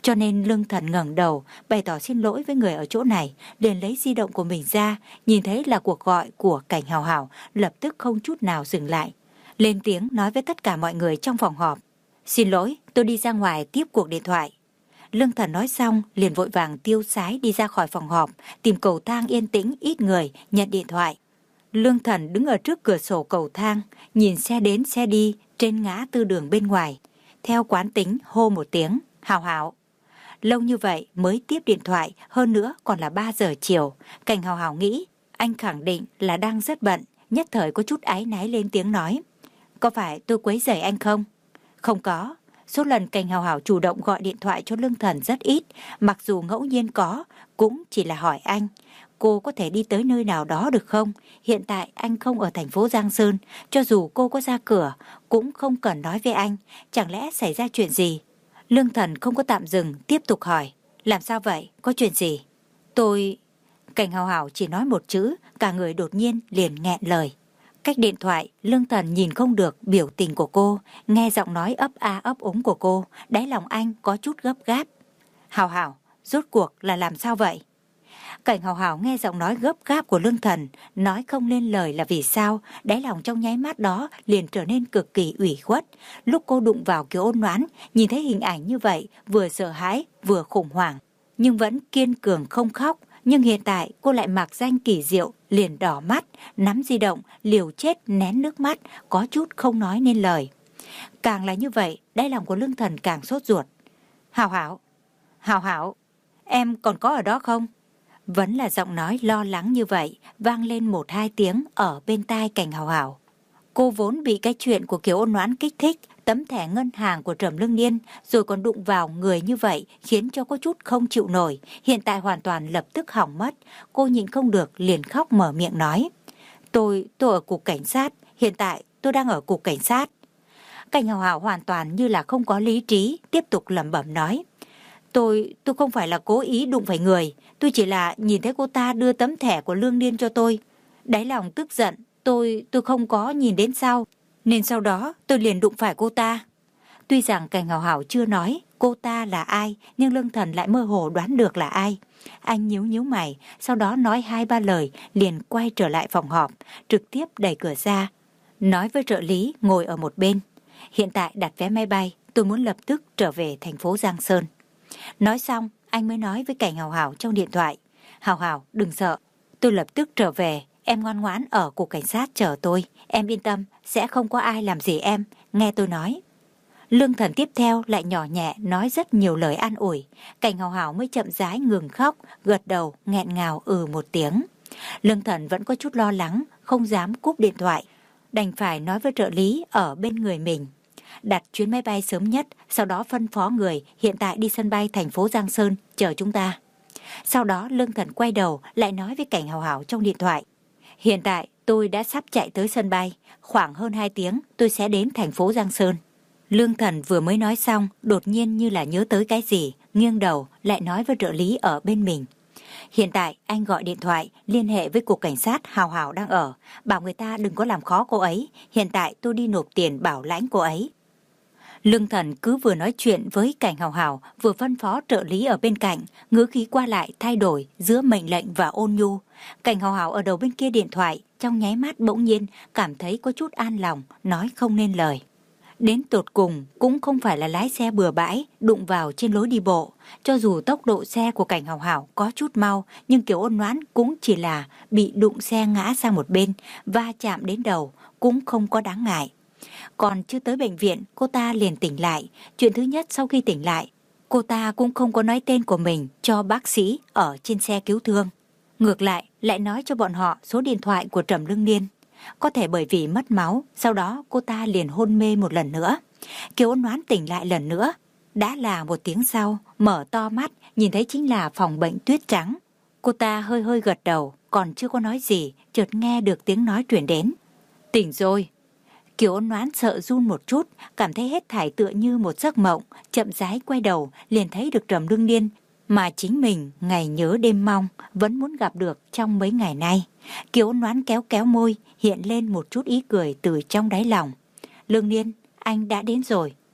Cho nên Lương Thần ngẩng đầu, bày tỏ xin lỗi với người ở chỗ này, liền lấy di động của mình ra, nhìn thấy là cuộc gọi của Cảnh Hào Hào, lập tức không chút nào dừng lại. Lên tiếng nói với tất cả mọi người trong phòng họp. Xin lỗi, tôi đi ra ngoài tiếp cuộc điện thoại. Lương Thần nói xong, liền vội vàng tiêu sái đi ra khỏi phòng họp, tìm cầu thang yên tĩnh ít người, nhận điện thoại. Lương Thần đứng ở trước cửa sổ cầu thang, nhìn xe đến xe đi trên ngã tư đường bên ngoài. Theo quán tính hô một tiếng, Hào Hào. Lâu như vậy mới tiếp điện thoại, hơn nữa còn là ba giờ chiều. Cảnh Hào Hào nghĩ, anh khẳng định là đang rất bận, nhất thời có chút áy náy lên tiếng nói. Có phải tôi quấy rầy anh không? Không có. Số lần Cảnh Hào Hào chủ động gọi điện thoại cho Lương Thần rất ít, mặc dù ngẫu nhiên có, cũng chỉ là hỏi anh. Cô có thể đi tới nơi nào đó được không? Hiện tại anh không ở thành phố Giang Sơn, cho dù cô có ra cửa, cũng không cần nói với anh. Chẳng lẽ xảy ra chuyện gì? Lương Thần không có tạm dừng, tiếp tục hỏi. Làm sao vậy? Có chuyện gì? Tôi... Cảnh Hào Hào chỉ nói một chữ, cả người đột nhiên liền nghẹn lời. Cách điện thoại, Lương Thần nhìn không được biểu tình của cô, nghe giọng nói ấp a ấp úng của cô, đáy lòng anh có chút gấp gáp. Hào Hào, rốt cuộc là làm sao vậy? Cảnh Hào Hào nghe giọng nói gấp gáp của Lương Thần, nói không lên lời là vì sao, đáy lòng trong nháy mắt đó liền trở nên cực kỳ ủy khuất. Lúc cô đụng vào Kiều Ôn Noãn, nhìn thấy hình ảnh như vậy, vừa sợ hãi, vừa khủng hoảng, nhưng vẫn kiên cường không khóc. Nhưng hiện tại cô lại mặc danh kỳ diệu, liền đỏ mắt, nắm di động, liều chết nén nước mắt, có chút không nói nên lời. Càng là như vậy, đáy lòng của Lương Thần càng sốt ruột. Hào Hảo, Hào Hảo, em còn có ở đó không? Vẫn là giọng nói lo lắng như vậy, vang lên một hai tiếng ở bên tai Cảnh Hào Hảo. Cô vốn bị cái chuyện của Kiều Ôn Noãn kích thích, tấm thẻ ngân hàng của Trầm Lương Niên, rồi còn đụng vào người như vậy, khiến cho có chút không chịu nổi, hiện tại hoàn toàn lập tức hỏng mất. Cô nhịn không được liền khóc mở miệng nói. Tôi, tôi ở cục cảnh sát, hiện tại tôi đang ở cục cảnh sát. Cảnh Hào Hảo hoàn toàn như là không có lý trí, tiếp tục lẩm bẩm nói. Tôi, tôi không phải là cố ý đụng phải người, tôi chỉ là nhìn thấy cô ta đưa tấm thẻ của Lương Niên cho tôi. Đáy lòng tức giận, tôi, tôi không có nhìn đến sau, nên sau đó tôi liền đụng phải cô ta. Tuy rằng Cảnh Hào Hảo chưa nói cô ta là ai, nhưng Lương Thần lại mơ hồ đoán được là ai. Anh nhíu nhíu mày, sau đó nói hai ba lời, liền quay trở lại phòng họp, trực tiếp đẩy cửa ra, nói với trợ lý ngồi ở một bên. Hiện tại đặt vé máy bay, tôi muốn lập tức trở về thành phố Giang Sơn. Nói xong, anh mới nói với Cảnh Hào Hảo trong điện thoại. Hào Hảo, đừng sợ, tôi lập tức trở về, em ngoan ngoãn ở cục cảnh sát chờ tôi. Em yên tâm, sẽ không có ai làm gì em, nghe tôi nói. Lương Thần tiếp theo lại nhỏ nhẹ nói rất nhiều lời an ủi. Cảnh Hào Hảo mới chậm rãi ngừng khóc, gật đầu, nghẹn ngào ừ một tiếng. Lương Thần vẫn có chút lo lắng, không dám cúp điện thoại, đành phải nói với trợ lý ở bên người mình. Đặt chuyến máy bay sớm nhất, sau đó phân phó người hiện tại đi sân bay thành phố Giang Sơn chờ chúng ta. Sau đó Lương Thần quay đầu lại nói với Cảnh Hào Hảo trong điện thoại. Hiện tại tôi đã sắp chạy tới sân bay, khoảng hơn hai tiếng tôi sẽ đến thành phố Giang Sơn. Lương Thần vừa mới nói xong, đột nhiên như là nhớ tới cái gì, nghiêng đầu lại nói với trợ lý ở bên mình. Hiện tại anh gọi điện thoại liên hệ với cục cảnh sát Hào Hảo đang ở, bảo người ta đừng có làm khó cô ấy, hiện tại tôi đi nộp tiền bảo lãnh cô ấy. Lương Thần cứ vừa nói chuyện với Cảnh Hào Hảo, vừa phân phó trợ lý ở bên cạnh, ngữ khí qua lại thay đổi giữa mệnh lệnh và ôn nhu. Cảnh Hào Hảo ở đầu bên kia điện thoại, trong nháy mắt bỗng nhiên cảm thấy có chút an lòng, nói không nên lời. Đến tột cùng cũng không phải là lái xe bừa bãi, đụng vào trên lối đi bộ. Cho dù tốc độ xe của Cảnh Hào Hảo có chút mau, nhưng Kiều Ôn Noãn cũng chỉ là bị đụng xe ngã sang một bên, va chạm đến đầu, cũng không có đáng ngại. Còn chưa tới bệnh viện, cô ta liền tỉnh lại. Chuyện thứ nhất sau khi tỉnh lại, cô ta cũng không có nói tên của mình cho bác sĩ ở trên xe cứu thương. Ngược lại, lại nói cho bọn họ số điện thoại của Trầm Lương Niên. Có thể bởi vì mất máu, sau đó cô ta liền hôn mê một lần nữa. Kiều Ôn Noãn tỉnh lại lần nữa. Đã là một tiếng sau, mở to mắt, nhìn thấy chính là phòng bệnh tuyết trắng. Cô ta hơi hơi gật đầu, còn chưa có nói gì, chợt nghe được tiếng nói truyền đến. Tỉnh rồi. Kiều Ôn Noãn sợ run một chút, cảm thấy hết thảy tựa như một giấc mộng, chậm rãi quay đầu, liền thấy được Trầm Lương Niên, mà chính mình ngày nhớ đêm mong, vẫn muốn gặp được trong mấy ngày nay. Kiều Ôn Noãn kéo kéo môi, hiện lên một chút ý cười từ trong đáy lòng. Lương Niên, anh đã đến rồi.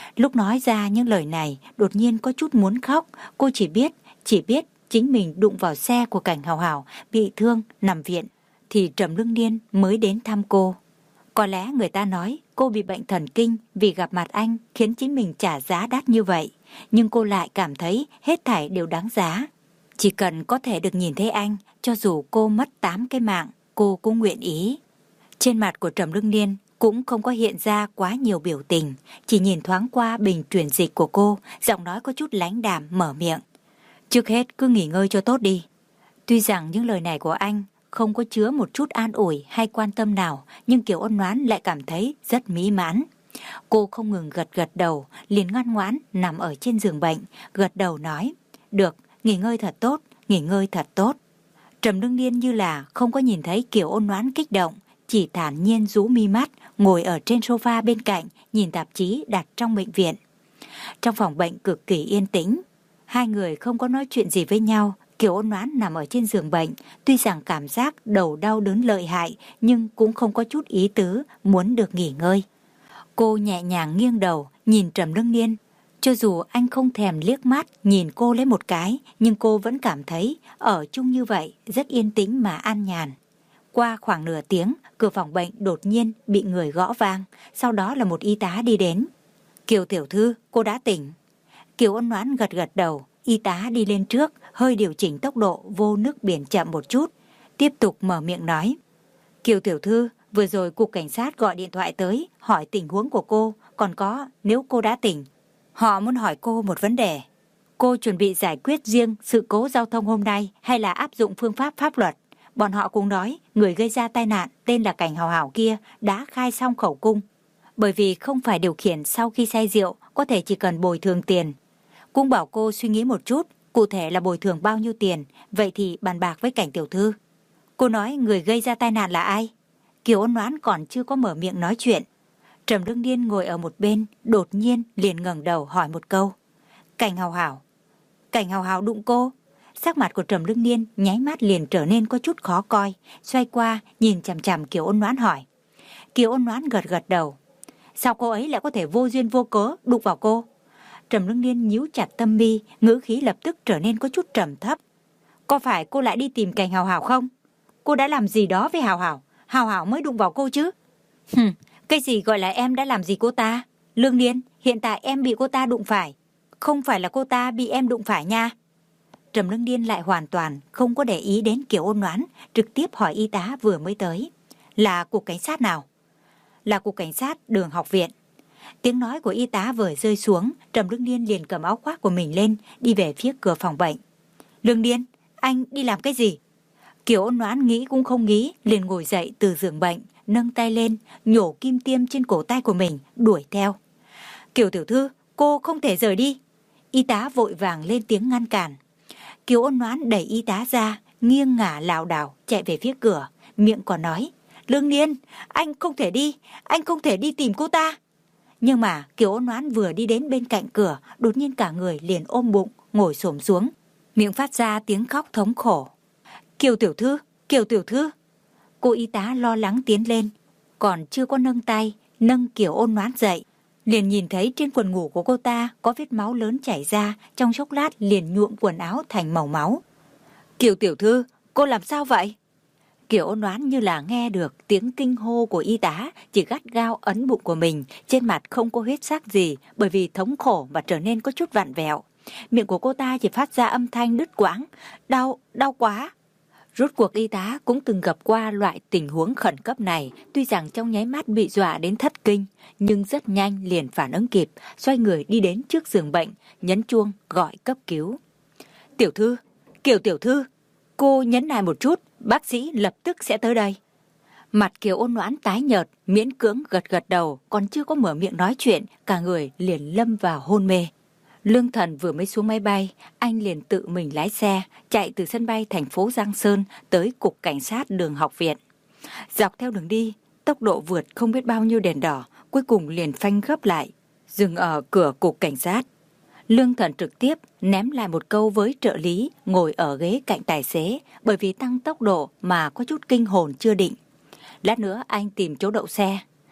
Lúc nói ra những lời này, đột nhiên có chút muốn khóc. Cô chỉ biết, chỉ biết chính mình đụng vào xe của Cảnh Hào Hào, bị thương, nằm viện, thì Trầm Lương Niên mới đến thăm cô. Có lẽ người ta nói cô bị bệnh thần kinh vì gặp mặt anh khiến chính mình trả giá đắt như vậy. Nhưng cô lại cảm thấy hết thảy đều đáng giá. Chỉ cần có thể được nhìn thấy anh, cho dù cô mất tám cái mạng, cô cũng nguyện ý. Trên mặt của Trầm Lương Niên cũng không có hiện ra quá nhiều biểu tình, chỉ nhìn thoáng qua bình truyền dịch của cô, giọng nói có chút lãnh đạm mở miệng. Trước hết cứ nghỉ ngơi cho tốt đi. Tuy rằng những lời này của anh không có chứa một chút an ủi hay quan tâm nào, nhưng Kiều Ôn Noãn lại cảm thấy rất mỹ mãn. Cô không ngừng gật gật đầu, liền ngoan ngoãn nằm ở trên giường bệnh, gật đầu nói, được, nghỉ ngơi thật tốt, nghỉ ngơi thật tốt. Trầm Lương Niên như là không có nhìn thấy Kiều Ôn Noãn kích động, chỉ thản nhiên rũ mi mắt, ngồi ở trên sofa bên cạnh, nhìn tạp chí đặt trong bệnh viện. Trong phòng bệnh cực kỳ yên tĩnh, hai người không có nói chuyện gì với nhau. Kiều Ôn Noãn nằm ở trên giường bệnh, tuy rằng cảm giác đầu đau đớn lợi hại, nhưng cũng không có chút ý tứ muốn được nghỉ ngơi. Cô nhẹ nhàng nghiêng đầu, nhìn Trầm Lương Niên. Cho dù anh không thèm liếc mắt nhìn cô lấy một cái, nhưng cô vẫn cảm thấy ở chung như vậy rất yên tĩnh mà an nhàn. Qua khoảng nửa tiếng, cửa phòng bệnh đột nhiên bị người gõ vang, sau đó là một y tá đi đến. Kiều tiểu thư, cô đã tỉnh. Kiều Ôn Noãn gật gật đầu, y tá đi lên trước, hơi điều chỉnh tốc độ vô nước biển chậm một chút, tiếp tục mở miệng nói. Kiều tiểu thư, vừa rồi cục cảnh sát gọi điện thoại tới, hỏi tình huống của cô, còn có nếu cô đã tỉnh. Họ muốn hỏi cô một vấn đề. Cô chuẩn bị giải quyết riêng sự cố giao thông hôm nay hay là áp dụng phương pháp pháp luật? Bọn họ cũng nói người gây ra tai nạn tên là Cảnh Hào Hào kia đã khai xong khẩu cung. Bởi vì không phải điều khiển sau khi say rượu, có thể chỉ cần bồi thường tiền. Cũng bảo cô suy nghĩ một chút, cụ thể là bồi thường bao nhiêu tiền, vậy thì bàn bạc với Cảnh tiểu thư. Cô nói người gây ra tai nạn là ai? Kiều Ôn Noãn còn chưa có mở miệng nói chuyện. Trầm Lương Niên ngồi ở một bên, đột nhiên liền ngẩng đầu hỏi một câu. Cảnh Hào Hào. Cảnh Hào Hào đụng cô? Sắc mặt của Trầm Lương Niên nháy mắt liền trở nên có chút khó coi, xoay qua nhìn chằm chằm Kiều Ôn Noãn hỏi. Kiều Ôn Noãn gật gật đầu. Sao cô ấy lại có thể vô duyên vô cớ đụng vào cô? Trầm Lương Niên nhíu chặt tâm mi, ngữ khí lập tức trở nên có chút trầm thấp. Có phải cô lại đi tìm Cảnh Hào Hào không? Cô đã làm gì đó với Hào Hào, Hào Hào mới đụng vào cô chứ? Hừm, cái gì gọi là em đã làm gì cô ta? Lương Niên, hiện tại em bị cô ta đụng phải, không phải là cô ta bị em đụng phải nha. Trầm Lương Niên lại hoàn toàn không có để ý đến Kiều Ôn Noãn, trực tiếp hỏi y tá vừa mới tới. Là cục cảnh sát nào? Là cục cảnh sát Đường Học viện. Tiếng nói của y tá vừa rơi xuống, Trầm Lương Niên liền cầm áo khoác của mình lên, đi về phía cửa phòng bệnh. Lương Niên, anh đi làm cái gì? Kiều Ôn Noãn nghĩ cũng không nghĩ, liền ngồi dậy từ giường bệnh, nâng tay lên, nhổ kim tiêm trên cổ tay của mình, đuổi theo. Kiều tiểu thư, cô không thể rời đi. Y tá vội vàng lên tiếng ngăn cản. Kiều Ôn Noãn đẩy y tá ra, nghiêng ngả lảo đảo chạy về phía cửa, miệng còn nói. Lương Niên, anh không thể đi, anh không thể đi tìm cô ta. Nhưng mà Kiều Ôn Noãn vừa đi đến bên cạnh cửa, đột nhiên cả người liền ôm bụng, ngồi xổm xuống, miệng phát ra tiếng khóc thống khổ. Kiều tiểu thư, Kiều tiểu thư. Cô y tá lo lắng tiến lên, còn chưa có nâng tay, nâng Kiều Ôn Noãn dậy, liền nhìn thấy trên quần ngủ của cô ta có vết máu lớn chảy ra, trong chốc lát liền nhuộm quần áo thành màu máu. Kiều tiểu thư, cô làm sao vậy? Kiều Ôn Noãn như là nghe được tiếng kinh hô của y tá, chỉ gắt gao ấn bụng của mình, trên mặt không có huyết sắc gì, bởi vì thống khổ và trở nên có chút vặn vẹo. Miệng của cô ta chỉ phát ra âm thanh đứt quãng, đau, đau quá. Rốt cuộc y tá cũng từng gặp qua loại tình huống khẩn cấp này, tuy rằng trong nháy mắt bị dọa đến thất kinh, nhưng rất nhanh liền phản ứng kịp, xoay người đi đến trước giường bệnh, nhấn chuông gọi cấp cứu. Tiểu thư, Kiều tiểu thư, cô nhấn nài một chút, bác sĩ lập tức sẽ tới đây. Mặt Kiều Ôn Noãn tái nhợt, miễn cưỡng gật gật đầu, còn chưa có mở miệng nói chuyện, cả người liền lâm vào hôn mê. Lương Thần vừa mới xuống máy bay, anh liền tự mình lái xe, chạy từ sân bay thành phố Giang Sơn tới cục cảnh sát Đường Học viện. Dọc theo đường đi, tốc độ vượt không biết bao nhiêu đèn đỏ, cuối cùng liền phanh gấp lại, dừng ở cửa cục cảnh sát. Lương Thần trực tiếp ném lại một câu với trợ lý ngồi ở ghế cạnh tài xế, bởi vì tăng tốc độ mà có chút kinh hồn chưa định. Lát nữa anh tìm chỗ đậu xe.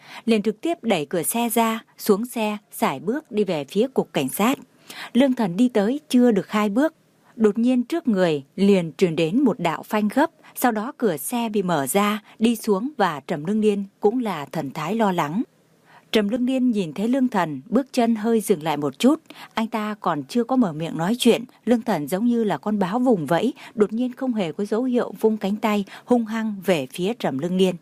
liền trực tiếp đẩy cửa xe ra, xuống xe, sải bước đi về phía cục cảnh sát. Lương Thần đi tới chưa được hai bước, đột nhiên trước người liền truyền đến một đạo phanh gấp, sau đó cửa xe bị mở ra, đi xuống và Trầm Lương Điên cũng là thần thái lo lắng. Trầm Lương Điên nhìn thấy Lương Thần, bước chân hơi dừng lại một chút, anh ta còn chưa có mở miệng nói chuyện, Lương Thần giống như là con báo vùng vẫy, đột nhiên không hề có dấu hiệu vung cánh tay hung hăng về phía Trầm Lương Điên.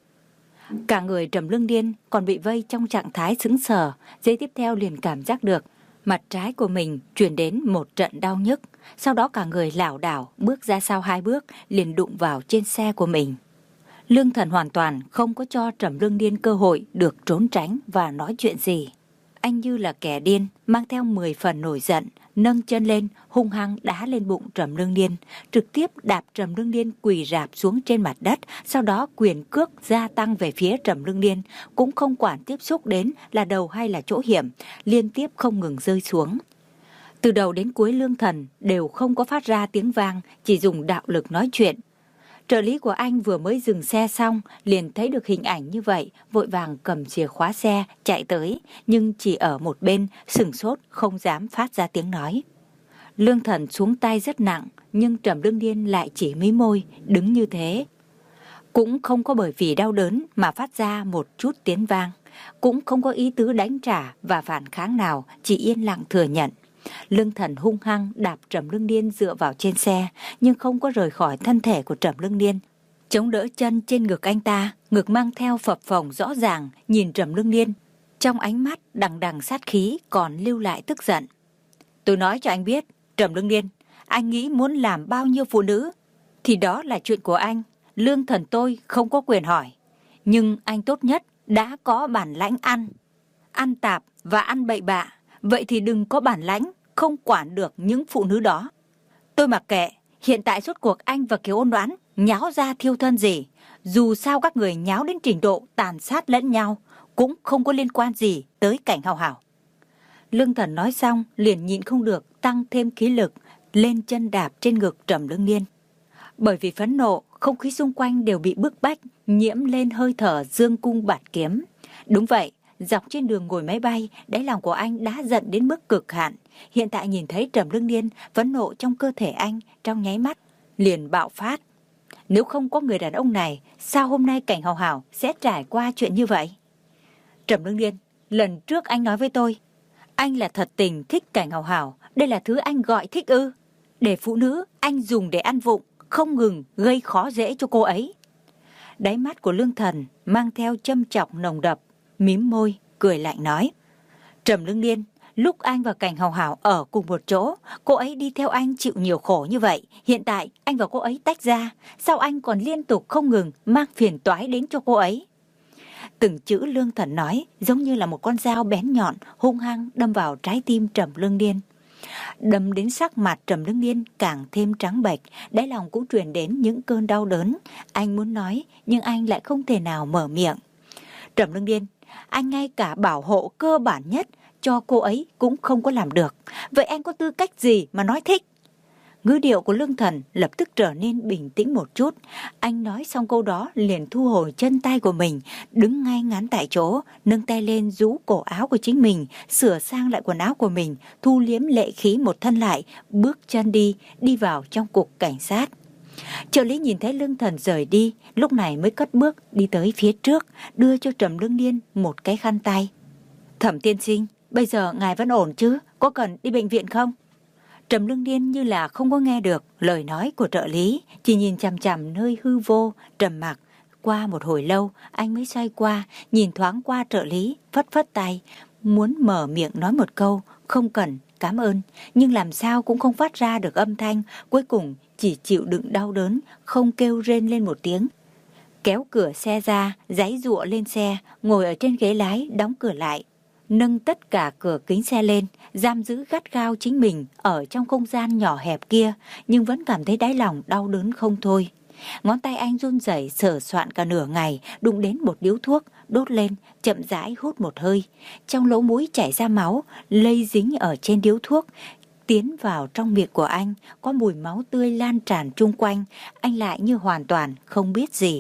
Cả người Trầm Lương Điên còn bị vây trong trạng thái sững sờ, giây tiếp theo liền cảm giác được mặt trái của mình truyền đến một trận đau nhức, sau đó cả người lảo đảo bước ra sau hai bước liền đụng vào trên xe của mình. Lương Thần hoàn toàn không có cho Trầm Lương Điên cơ hội được trốn tránh và nói chuyện gì. Anh như là kẻ điên, mang theo mười phần nổi giận, nâng chân lên, hung hăng đá lên bụng Trầm Lương Điên, trực tiếp đạp Trầm Lương Điên quỳ rạp xuống trên mặt đất, sau đó quyền cước gia tăng về phía Trầm Lương Điên, cũng không quản tiếp xúc đến là đầu hay là chỗ hiểm, liên tiếp không ngừng rơi xuống. Từ đầu đến cuối Lương Thần đều không có phát ra tiếng vang, chỉ dùng đạo lực nói chuyện. Trợ lý của anh vừa mới dừng xe xong, liền thấy được hình ảnh như vậy, vội vàng cầm chìa khóa xe, chạy tới, nhưng chỉ ở một bên, sửng sốt, không dám phát ra tiếng nói. Lương Thần xuống tay rất nặng, nhưng Trầm Lương Điên lại chỉ mí môi, đứng như thế. Cũng không có bởi vì đau đớn mà phát ra một chút tiếng vang, cũng không có ý tứ đánh trả và phản kháng nào, chỉ yên lặng thừa nhận. Lương Thần hung hăng đạp Trầm Lương Điên dựa vào trên xe, nhưng không có rời khỏi thân thể của Trầm Lương Điên. Chống đỡ chân trên ngực anh ta, ngực mang theo phập phồng rõ ràng, nhìn Trầm Lương Điên. Trong ánh mắt đằng đằng sát khí còn lưu lại tức giận. Tôi nói cho anh biết, Trầm Lương Điên, anh nghĩ muốn làm bao nhiêu phụ nữ, thì đó là chuyện của anh. Lương Thần tôi không có quyền hỏi. Nhưng anh tốt nhất đã có bản lãnh ăn. Ăn tạp và ăn bậy bạ. Vậy thì đừng có bản lãnh, không quản được những phụ nữ đó. Tôi mặc kệ, hiện tại rốt cuộc anh và Kiều Ôn Đoán nháo ra thiêu thân gì. Dù sao các người nháo đến trình độ tàn sát lẫn nhau, cũng không có liên quan gì tới Cảnh Hào Hảo. Lương Thần nói xong, liền nhịn không được, tăng thêm khí lực, lên chân đạp trên ngực Trầm Lương Điên. Bởi vì phẫn nộ, không khí xung quanh đều bị bức bách, nhiễm lên hơi thở dương cung bạt kiếm. Đúng vậy. Dọc trên đường ngồi máy bay, đáy lòng của anh đã giận đến mức cực hạn. Hiện tại nhìn thấy Trầm Lương Điên, phẫn nộ trong cơ thể anh, trong nháy mắt, liền bạo phát. Nếu không có người đàn ông này, sao hôm nay Cảnh Hào Hảo sẽ trải qua chuyện như vậy? Trầm Lương Điên, lần trước anh nói với tôi, anh là thật tình thích Cảnh Hào Hảo, đây là thứ anh gọi thích ư? Để phụ nữ, anh dùng để ăn vụng, không ngừng gây khó dễ cho cô ấy. Đáy mắt của Lương Thần mang theo châm chọc nồng đậm, mím môi, cười lạnh nói. Trầm Lương Điên, lúc anh và Cảnh Hào Hảo ở cùng một chỗ, cô ấy đi theo anh chịu nhiều khổ như vậy. Hiện tại anh và cô ấy tách ra, sao anh còn liên tục không ngừng mang phiền toái đến cho cô ấy? Từng chữ Lương Thần nói giống như là một con dao bén nhọn, hung hăng đâm vào trái tim Trầm Lương Điên. Đâm đến sắc mặt Trầm Lương Điên càng thêm trắng bệch, đáy lòng cũng truyền đến những cơn đau đớn. Anh muốn nói, nhưng anh lại không thể nào mở miệng. Trầm Lương Điên, anh ngay cả bảo hộ cơ bản nhất cho cô ấy cũng không có làm được. Vậy anh có tư cách gì mà nói thích? Ngữ điệu của Lương Thần lập tức trở nên bình tĩnh một chút. Anh nói xong câu đó liền thu hồi chân tay của mình, đứng ngay ngắn tại chỗ, nâng tay lên rũ cổ áo của chính mình, sửa sang lại quần áo của mình, thu liếm lệ khí một thân lại, bước chân đi, đi vào trong cục cảnh sát. Trợ lý nhìn thấy Lương Thần rời đi, lúc này mới cất bước đi tới phía trước, đưa cho Trầm Lương Điên một cái khăn tay. Thẩm tiên sinh, bây giờ ngài vẫn ổn chứ? Có cần đi bệnh viện không? Trầm Lương Điên như là không có nghe được lời nói của trợ lý, chỉ nhìn chằm chằm nơi hư vô, trầm mặc. Qua một hồi lâu, anh mới xoay qua, nhìn thoáng qua trợ lý, phất phất tay, muốn mở miệng nói một câu, không cần, cảm ơn, nhưng làm sao cũng không phát ra được âm thanh, cuối cùng chỉ chịu đựng đau đớn, không kêu rên lên một tiếng. Kéo cửa xe ra, giãy giụa lên xe, ngồi ở trên ghế lái, đóng cửa lại. Nâng tất cả cửa kính xe lên, giam giữ gắt gao chính mình ở trong không gian nhỏ hẹp kia, nhưng vẫn cảm thấy đáy lòng đau đớn không thôi. Ngón tay anh run rẩy sờ soạn cả nửa ngày, đụng đến một điếu thuốc, đốt lên, chậm rãi hút một hơi. Trong lỗ mũi chảy ra máu, lây dính ở trên điếu thuốc, tiến vào trong miệng của anh, có mùi máu tươi lan tràn chung quanh, anh lại như hoàn toàn không biết gì.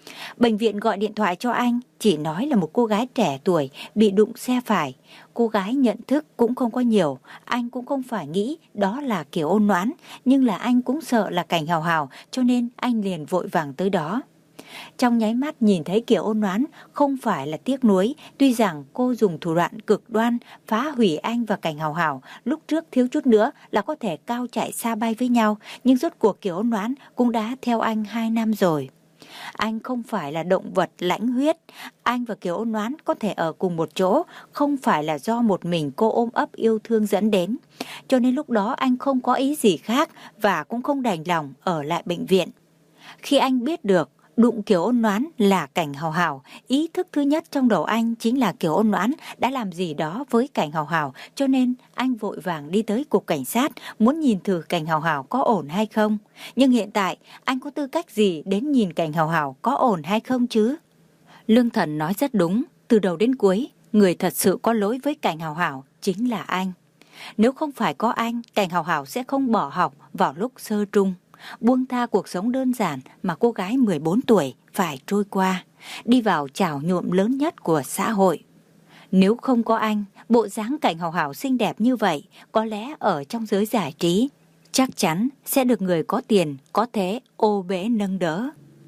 Bệnh viện gọi điện thoại cho anh, chỉ nói là một cô gái trẻ tuổi bị đụng xe phải. Cô gái nhận thức cũng không có nhiều, anh cũng không phải nghĩ đó là Kiều Ôn Noãn, nhưng là anh cũng sợ là Cảnh Hào Hào, cho nên anh liền vội vàng tới đó. Trong nháy mắt nhìn thấy Kiều Ôn Noãn không phải là tiếc nuối, tuy rằng cô dùng thủ đoạn cực đoan phá hủy anh và Cảnh Hào Hào, lúc trước thiếu chút nữa là có thể cao chạy xa bay với nhau, nhưng rốt cuộc Kiều Ôn Noãn cũng đã theo anh hai năm rồi. Anh không phải là động vật lãnh huyết, anh và Kiều Ôn Noãn có thể ở cùng một chỗ, không phải là do một mình cô ôm ấp yêu thương dẫn đến. Cho nên lúc đó anh không có ý gì khác và cũng không đành lòng ở lại bệnh viện. Khi anh biết được đụng Kiều Ôn Noãn là Cảnh Hào Hào, ý thức thứ nhất trong đầu anh chính là Kiều Ôn Noãn đã làm gì đó với Cảnh Hào Hào, cho nên anh vội vàng đi tới cục cảnh sát, muốn nhìn thử Cảnh Hào Hào có ổn hay không. Nhưng hiện tại, anh có tư cách gì đến nhìn Cảnh Hào Hào có ổn hay không chứ? Lương Thần nói rất đúng, từ đầu đến cuối, người thật sự có lỗi với Cảnh Hào Hào chính là anh. Nếu không phải có anh, Cảnh Hào Hào sẽ không bỏ học vào lúc sơ trung, buông tha cuộc sống đơn giản mà cô gái mười bốn tuổi phải trôi qua, đi vào chảo nhuộm lớn nhất của xã hội. Nếu không có anh, bộ dáng Cảnh Hào Hào xinh đẹp như vậy, có lẽ ở trong giới giải trí, chắc chắn sẽ được người có tiền, có thế ô bế nâng đỡ.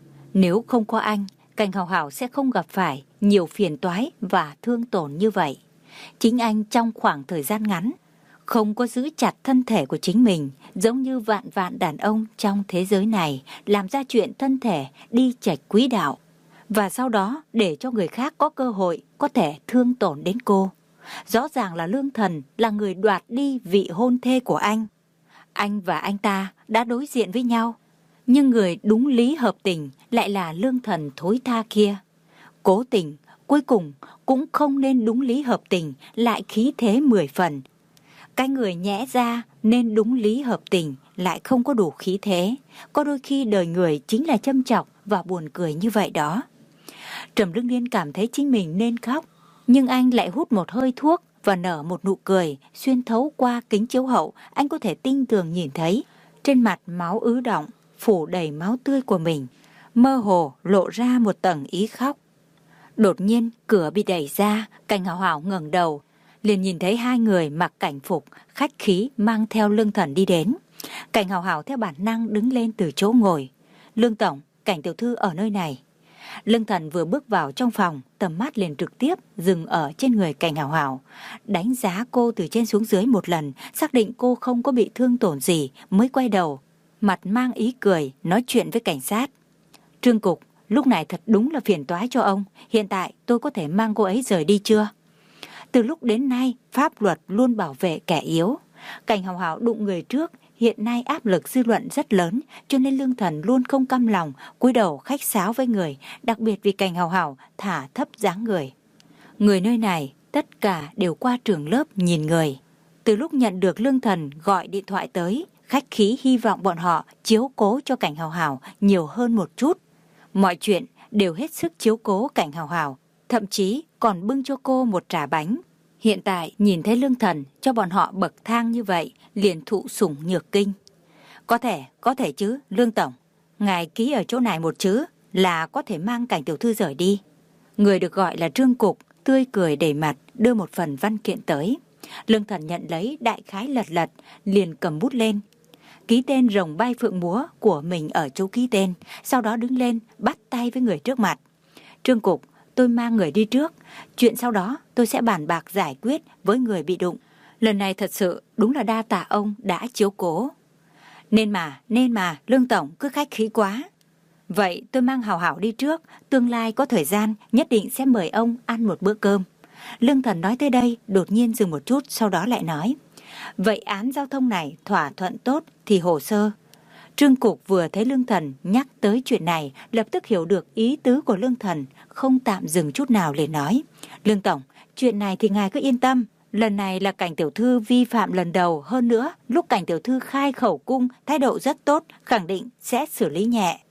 Nếu không có anh, Cảnh Hào Hào sẽ không gặp phải nhiều phiền toái và thương tổn như vậy. Chính anh trong khoảng thời gian ngắn, không có giữ chặt thân thể của chính mình, giống như vạn vạn đàn ông trong thế giới này, làm ra chuyện thân thể đi chệch quỹ đạo, và sau đó để cho người khác có cơ hội có thể thương tổn đến cô. Rõ ràng là Lương Thần là người đoạt đi vị hôn thê của anh. Anh và anh ta đã đối diện với nhau, nhưng người đúng lý hợp tình lại là Lương Thần thối tha kia. Cố tình, cuối cùng cũng không nên đúng lý hợp tình, lại khí thế mười phần. Cái người nhẽ ra nên đúng lý hợp tình lại không có đủ khí thế. Có đôi khi đời người chính là châm chọc và buồn cười như vậy đó. Trầm Lương Điên cảm thấy chính mình nên khóc, nhưng anh lại hút một hơi thuốc và nở một nụ cười. Xuyên thấu qua kính chiếu hậu, anh có thể tinh tường nhìn thấy trên mặt máu ứ đọng, phủ đầy máu tươi của mình, mơ hồ lộ ra một tầng ý khóc. Đột nhiên cửa bị đẩy ra, Cảnh Hào Hào ngẩng đầu, liền nhìn thấy hai người mặc cảnh phục khách khí mang theo Lương Thần đi đến. Cảnh Hào Hào theo bản năng đứng lên từ chỗ ngồi. Lương tổng, Cảnh tiểu thư ở nơi này. Lương Thần vừa bước vào trong phòng, tầm mắt liền trực tiếp dừng ở trên người Cảnh Hào Hào, đánh giá cô từ trên xuống dưới một lần, xác định cô không có bị thương tổn gì mới quay đầu, mặt mang ý cười nói chuyện với cảnh sát. Trương cục, lúc này thật đúng là phiền toái cho ông, hiện tại tôi có thể mang cô ấy rời đi chưa? Từ lúc đến nay, pháp luật luôn bảo vệ kẻ yếu. Cảnh Hào Hào đụng người trước, hiện nay áp lực dư luận rất lớn, cho nên Lương Thần luôn không cam lòng, cúi đầu khách sáo với người, đặc biệt vì Cảnh Hào Hào thả thấp dáng người. Người nơi này, tất cả đều qua trường lớp nhìn người. Từ lúc nhận được Lương Thần gọi điện thoại tới, khách khí hy vọng bọn họ chiếu cố cho Cảnh Hào Hào nhiều hơn một chút. Mọi chuyện đều hết sức chiếu cố Cảnh Hào Hào, thậm chí còn bưng cho cô một trà bánh. Hiện tại nhìn thấy Lương Thần cho bọn họ bậc thang như vậy, liền thụ sủng nhược kinh. Có thể, có thể chứ, Lương tổng, ngài ký ở chỗ này một chữ là có thể mang Cảnh tiểu thư rời đi. Người được gọi là Trương cục tươi cười đầy mặt đưa một phần văn kiện tới. Lương Thần nhận lấy, đại khái lật lật, liền cầm bút lên, ký tên rồng bay phượng múa của mình ở chỗ ký tên, sau đó đứng lên bắt tay với người trước mặt. Trương cục, tôi mang người đi trước, chuyện sau đó tôi sẽ bàn bạc giải quyết với người bị đụng. Lần này thật sự đúng là đa tạ ông đã chiếu cố. Nên mà, nên mà, Lương tổng cứ khách khí quá. Vậy tôi mang Hào Hào đi trước, tương lai có thời gian nhất định sẽ mời ông ăn một bữa cơm. Lương Thần nói tới đây, đột nhiên dừng một chút, sau đó lại nói. Vậy án giao thông này thỏa thuận tốt thì hồ sơ. Trương cục vừa thấy Lương Thần nhắc tới chuyện này, lập tức hiểu được ý tứ của Lương Thần, không tạm dừng chút nào liền nói. Lương tổng, chuyện này thì ngài cứ yên tâm. Lần này là Cảnh tiểu thư vi phạm lần đầu, hơn nữa, lúc Cảnh tiểu thư khai khẩu cung, thái độ rất tốt, khẳng định sẽ xử lý nhẹ.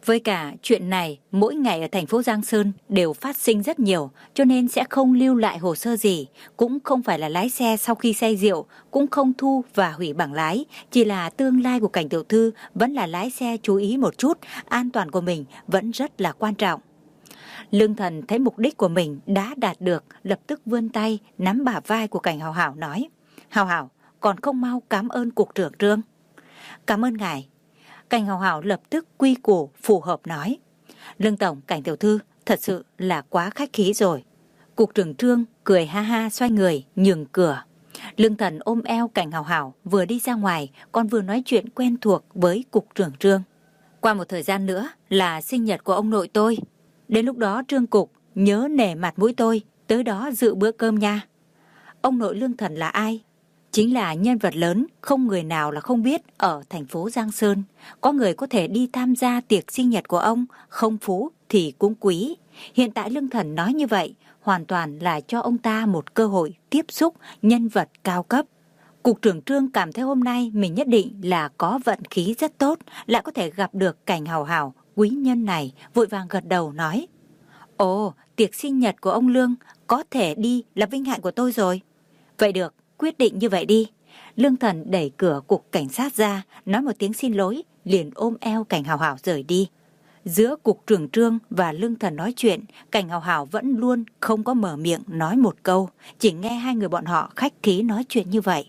Với cả chuyện này mỗi ngày ở thành phố Giang Sơn đều phát sinh rất nhiều, cho nên sẽ không lưu lại hồ sơ gì, cũng không phải là lái xe sau khi say rượu, cũng không thu và hủy bằng lái, chỉ là tương lai của Cảnh tiểu thư vẫn là lái xe chú ý một chút, an toàn của mình vẫn rất là quan trọng. Lương Thần thấy mục đích của mình đã đạt được, lập tức vươn tay nắm bả vai của Cảnh Hào Hào nói: Hào Hào, còn không mau cảm ơn cục trưởng Trương. Cảm ơn ngài. Cảnh Hào Hào lập tức quy củ phù hợp nói: Lương tổng, Cảnh tiểu thư thật sự là quá khách khí rồi. Cục trưởng Trương cười ha ha xoay người nhường cửa. Lương Thần ôm eo Cảnh Hào Hào vừa đi ra ngoài, còn vừa nói chuyện quen thuộc với cục trưởng Trương. Qua một thời gian nữa là sinh nhật của ông nội tôi. Đến lúc đó Trương cục nhớ nể mặt mũi tôi, tới đó dự bữa cơm nha. Ông nội Lương Thần là ai? Chính là nhân vật lớn không người nào là không biết ở thành phố Giang Sơn. Có người có thể đi tham gia tiệc sinh nhật của ông, không phú thì cũng quý. Hiện tại Lương Thần nói như vậy hoàn toàn là cho ông ta một cơ hội tiếp xúc nhân vật cao cấp. Cục trưởng Trương cảm thấy hôm nay mình nhất định là có vận khí rất tốt, lại có thể gặp được Cảnh Hào Hào quý nhân này, vội vàng gật đầu nói: Ồ, tiệc sinh nhật của ông Lương có thể đi là vinh hạnh của tôi rồi. Vậy được, quyết định như vậy đi. Lương Thần đẩy cửa cục cảnh sát ra, nói một tiếng xin lỗi, liền ôm eo Cảnh Hào Hào rời đi. Giữa cục trưởng Trương và Lương Thần nói chuyện, Cảnh Hào Hào vẫn luôn không có mở miệng nói một câu, chỉ nghe hai người bọn họ khách khí nói chuyện như vậy.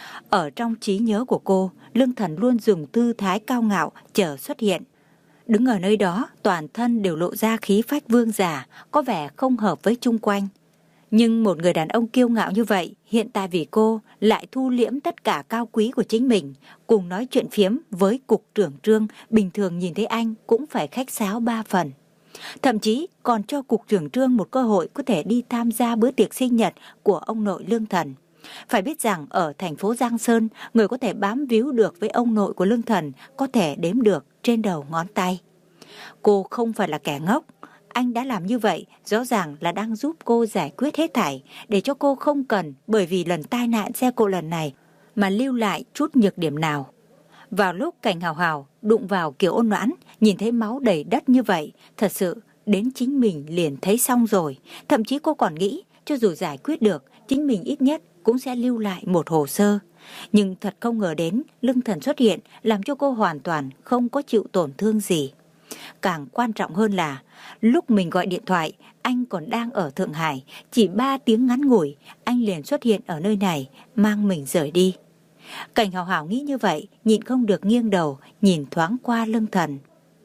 Ở trong trí nhớ của cô, Lương Thần luôn dùng tư thái cao ngạo chờ xuất hiện. Đứng ở nơi đó, toàn thân đều lộ ra khí phách vương giả, có vẻ không hợp với chung quanh. Nhưng một người đàn ông kiêu ngạo như vậy, hiện tại vì cô lại thu liễm tất cả cao quý của chính mình, cùng nói chuyện phiếm với cục trưởng Trương, bình thường nhìn thấy anh cũng phải khách sáo ba phần. Thậm chí còn cho cục trưởng Trương một cơ hội có thể đi tham gia bữa tiệc sinh nhật của ông nội Lương Thần. Phải biết rằng ở thành phố Giang Sơn, người có thể bám víu được với ông nội của Lương Thần có thể đếm được trên đầu ngón tay. Cô không phải là kẻ ngốc. Anh đã làm như vậy rõ ràng là đang giúp cô giải quyết hết thảy, để cho cô không cần bởi vì lần tai nạn xe cộ lần này mà lưu lại chút nhược điểm nào. Vào lúc Cảnh Hào Hào đụng vào Kiều Ôn Noãn, nhìn thấy máu đầy đất như vậy, thật sự đến chính mình liền thấy xong rồi. Thậm chí cô còn nghĩ cho dù giải quyết được, chính mình ít nhất cũng sẽ lưu lại một hồ sơ. Nhưng thật không ngờ đến Lương Thần xuất hiện, làm cho cô hoàn toàn không có chịu tổn thương gì. Càng quan trọng hơn là lúc mình gọi điện thoại, anh còn đang ở Thượng Hải, chỉ ba tiếng ngắn ngủi, anh liền xuất hiện ở nơi này, mang mình rời đi. Cảnh Hào Hào nghĩ như vậy, nhịn không được nghiêng đầu, nhìn thoáng qua Lương Thần.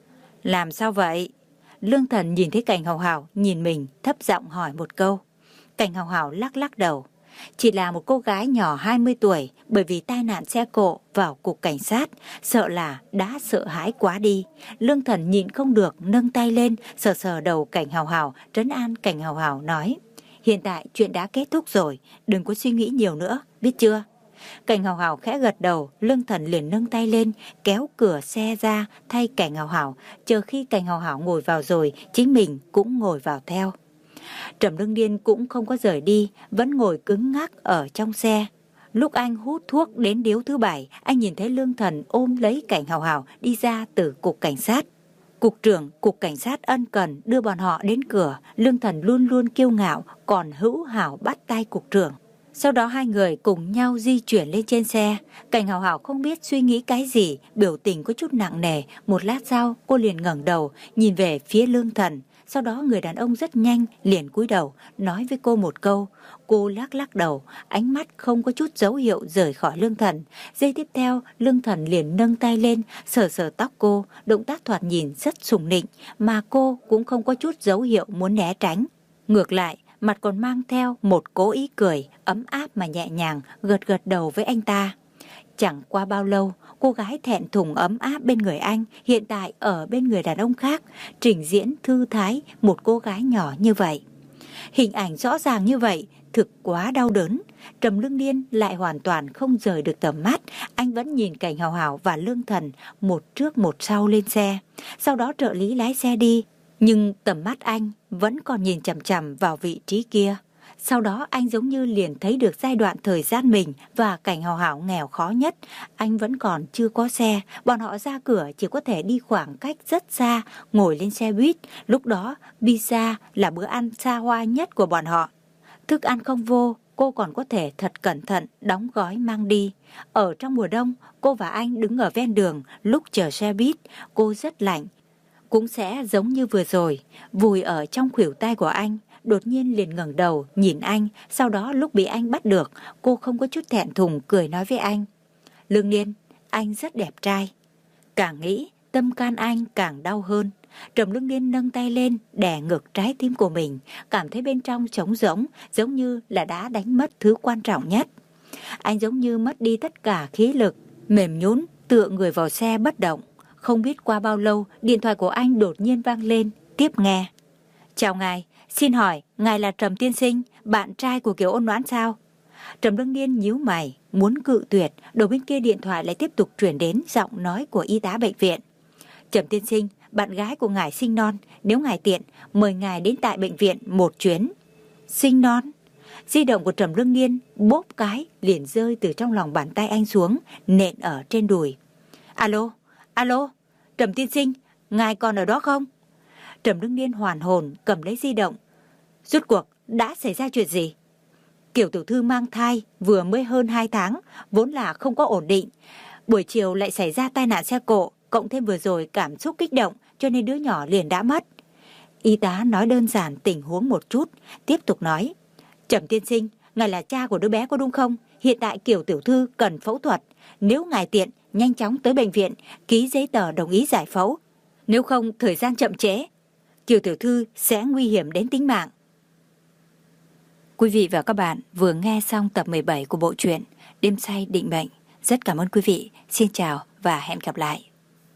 Làm sao vậy? Lương Thần nhìn thấy Cảnh Hào Hào nhìn mình, thấp giọng hỏi một câu. Cảnh Hào Hào lắc lắc đầu. Chỉ là một cô gái nhỏ hai mươi tuổi, bởi vì tai nạn xe cộ vào cục cảnh sát, sợ là đã sợ hãi quá đi. Lương Thần nhịn không được nâng tay lên, sờ sờ đầu Cảnh Hào Hào, trấn an Cảnh Hào Hào nói: Hiện tại chuyện đã kết thúc rồi, đừng có suy nghĩ nhiều nữa, biết chưa? Cảnh Hào Hào khẽ gật đầu. Lương Thần liền nâng tay lên, kéo cửa xe ra thay Cảnh Hào Hào, chờ khi Cảnh Hào Hào ngồi vào rồi, chính mình cũng ngồi vào theo. Trầm Lương Điên cũng không có rời đi, vẫn ngồi cứng ngắc ở trong xe. Lúc anh hút thuốc đến điếu thứ bảy, anh nhìn thấy Lương Thần ôm lấy Cảnh Hào Hào đi ra từ cục cảnh sát. Cục trưởng cục cảnh sát ân cần đưa bọn họ đến cửa. Lương Thần luôn luôn kiêu ngạo, còn hữu hảo bắt tay cục trưởng. Sau đó hai người cùng nhau di chuyển lên trên xe. Cảnh Hào Hào không biết suy nghĩ cái gì, biểu tình có chút nặng nề. Một lát sau cô liền ngẩng đầu nhìn về phía Lương Thần. Sau đó người đàn ông rất nhanh liền cúi đầu nói với cô một câu. Cô lắc lắc đầu, ánh mắt không có chút dấu hiệu rời khỏi Lương Thần. Giây tiếp theo Lương Thần liền nâng tay lên sờ sờ tóc cô, động tác thoạt nhìn rất sùng nịnh, mà cô cũng không có chút dấu hiệu muốn né tránh. Ngược lại mặt còn mang theo một cố ý cười ấm áp mà nhẹ nhàng, gật gật đầu với anh ta. Chẳng qua bao lâu, cô gái thẹn thùng ấm áp bên người anh hiện tại ở bên người đàn ông khác, trình diễn thư thái một cô gái nhỏ như vậy. Hình ảnh rõ ràng như vậy thực quá đau đớn. Trầm Lương Điên lại hoàn toàn không rời được tầm mắt. Anh vẫn nhìn Cảnh Hào Hào và Lương Thần một trước một sau lên xe. Sau đó trợ lý lái xe đi, nhưng tầm mắt anh vẫn còn nhìn chằm chằm vào vị trí kia. Sau đó anh giống như liền thấy được giai đoạn thời gian mình và Cảnh Hào Hảo nghèo khó nhất. Anh vẫn còn chưa có xe, bọn họ ra cửa chỉ có thể đi khoảng cách rất xa, ngồi lên xe buýt. Lúc đó, pizza là bữa ăn xa hoa nhất của bọn họ. Thức ăn không vô, cô còn có thể thật cẩn thận đóng gói mang đi. Ở trong mùa đông, cô và anh đứng ở ven đường lúc chờ xe buýt, cô rất lạnh. Cũng sẽ giống như vừa rồi, vùi ở trong khuỷu tay của anh, đột nhiên liền ngẩng đầu nhìn anh. Sau đó lúc bị anh bắt được, cô không có chút thẹn thùng cười nói với anh: Lương Niên, anh rất đẹp trai. Càng nghĩ, tâm can anh càng đau hơn. Trầm Lương Niên nâng tay lên đè ngực trái tim của mình, cảm thấy bên trong trống rỗng, giống như là đã đánh mất thứ quan trọng nhất. Anh giống như mất đi tất cả khí lực, mềm nhũn tựa người vào xe bất động. Không biết qua bao lâu, điện thoại của anh đột nhiên vang lên, tiếp nghe. Chào ngài, xin hỏi, ngài là Trầm tiên sinh, bạn trai của Kiều Ôn Noãn sao? Trầm Lương Niên nhíu mày, muốn cự tuyệt, đầu bên kia điện thoại lại tiếp tục truyền đến giọng nói của y tá bệnh viện. Trầm tiên sinh, bạn gái của ngài sinh non, nếu ngài tiện, mời ngài đến tại bệnh viện một chuyến. Sinh non? Di động của Trầm Lương Niên bốp cái liền rơi từ trong lòng bàn tay anh xuống, nện ở trên đùi. Alo, alo, Trầm tiên sinh, ngài còn ở đó không? Trầm Lương Niên hoàn hồn cầm lấy di động. Rốt cuộc đã xảy ra chuyện gì? Kiều tiểu thư mang thai vừa mới hơn hai tháng, vốn là không có ổn định. Buổi chiều lại xảy ra tai nạn xe cộ, cộng thêm vừa rồi cảm xúc kích động, cho nên đứa nhỏ liền đã mất. Y tá nói đơn giản tình huống một chút, tiếp tục nói. Trầm tiên sinh, ngài là cha của đứa bé có đúng không? Hiện tại Kiều tiểu thư cần phẫu thuật. Nếu ngài tiện, nhanh chóng tới bệnh viện, ký giấy tờ đồng ý giải phẫu. Nếu không, thời gian chậm trễ, Kiều tiểu thư sẽ nguy hiểm đến tính mạng. Quý vị và các bạn vừa nghe xong tập mười bảy của bộ truyện Đêm say định mệnh. Rất cảm ơn quý vị. Xin chào và hẹn gặp lại.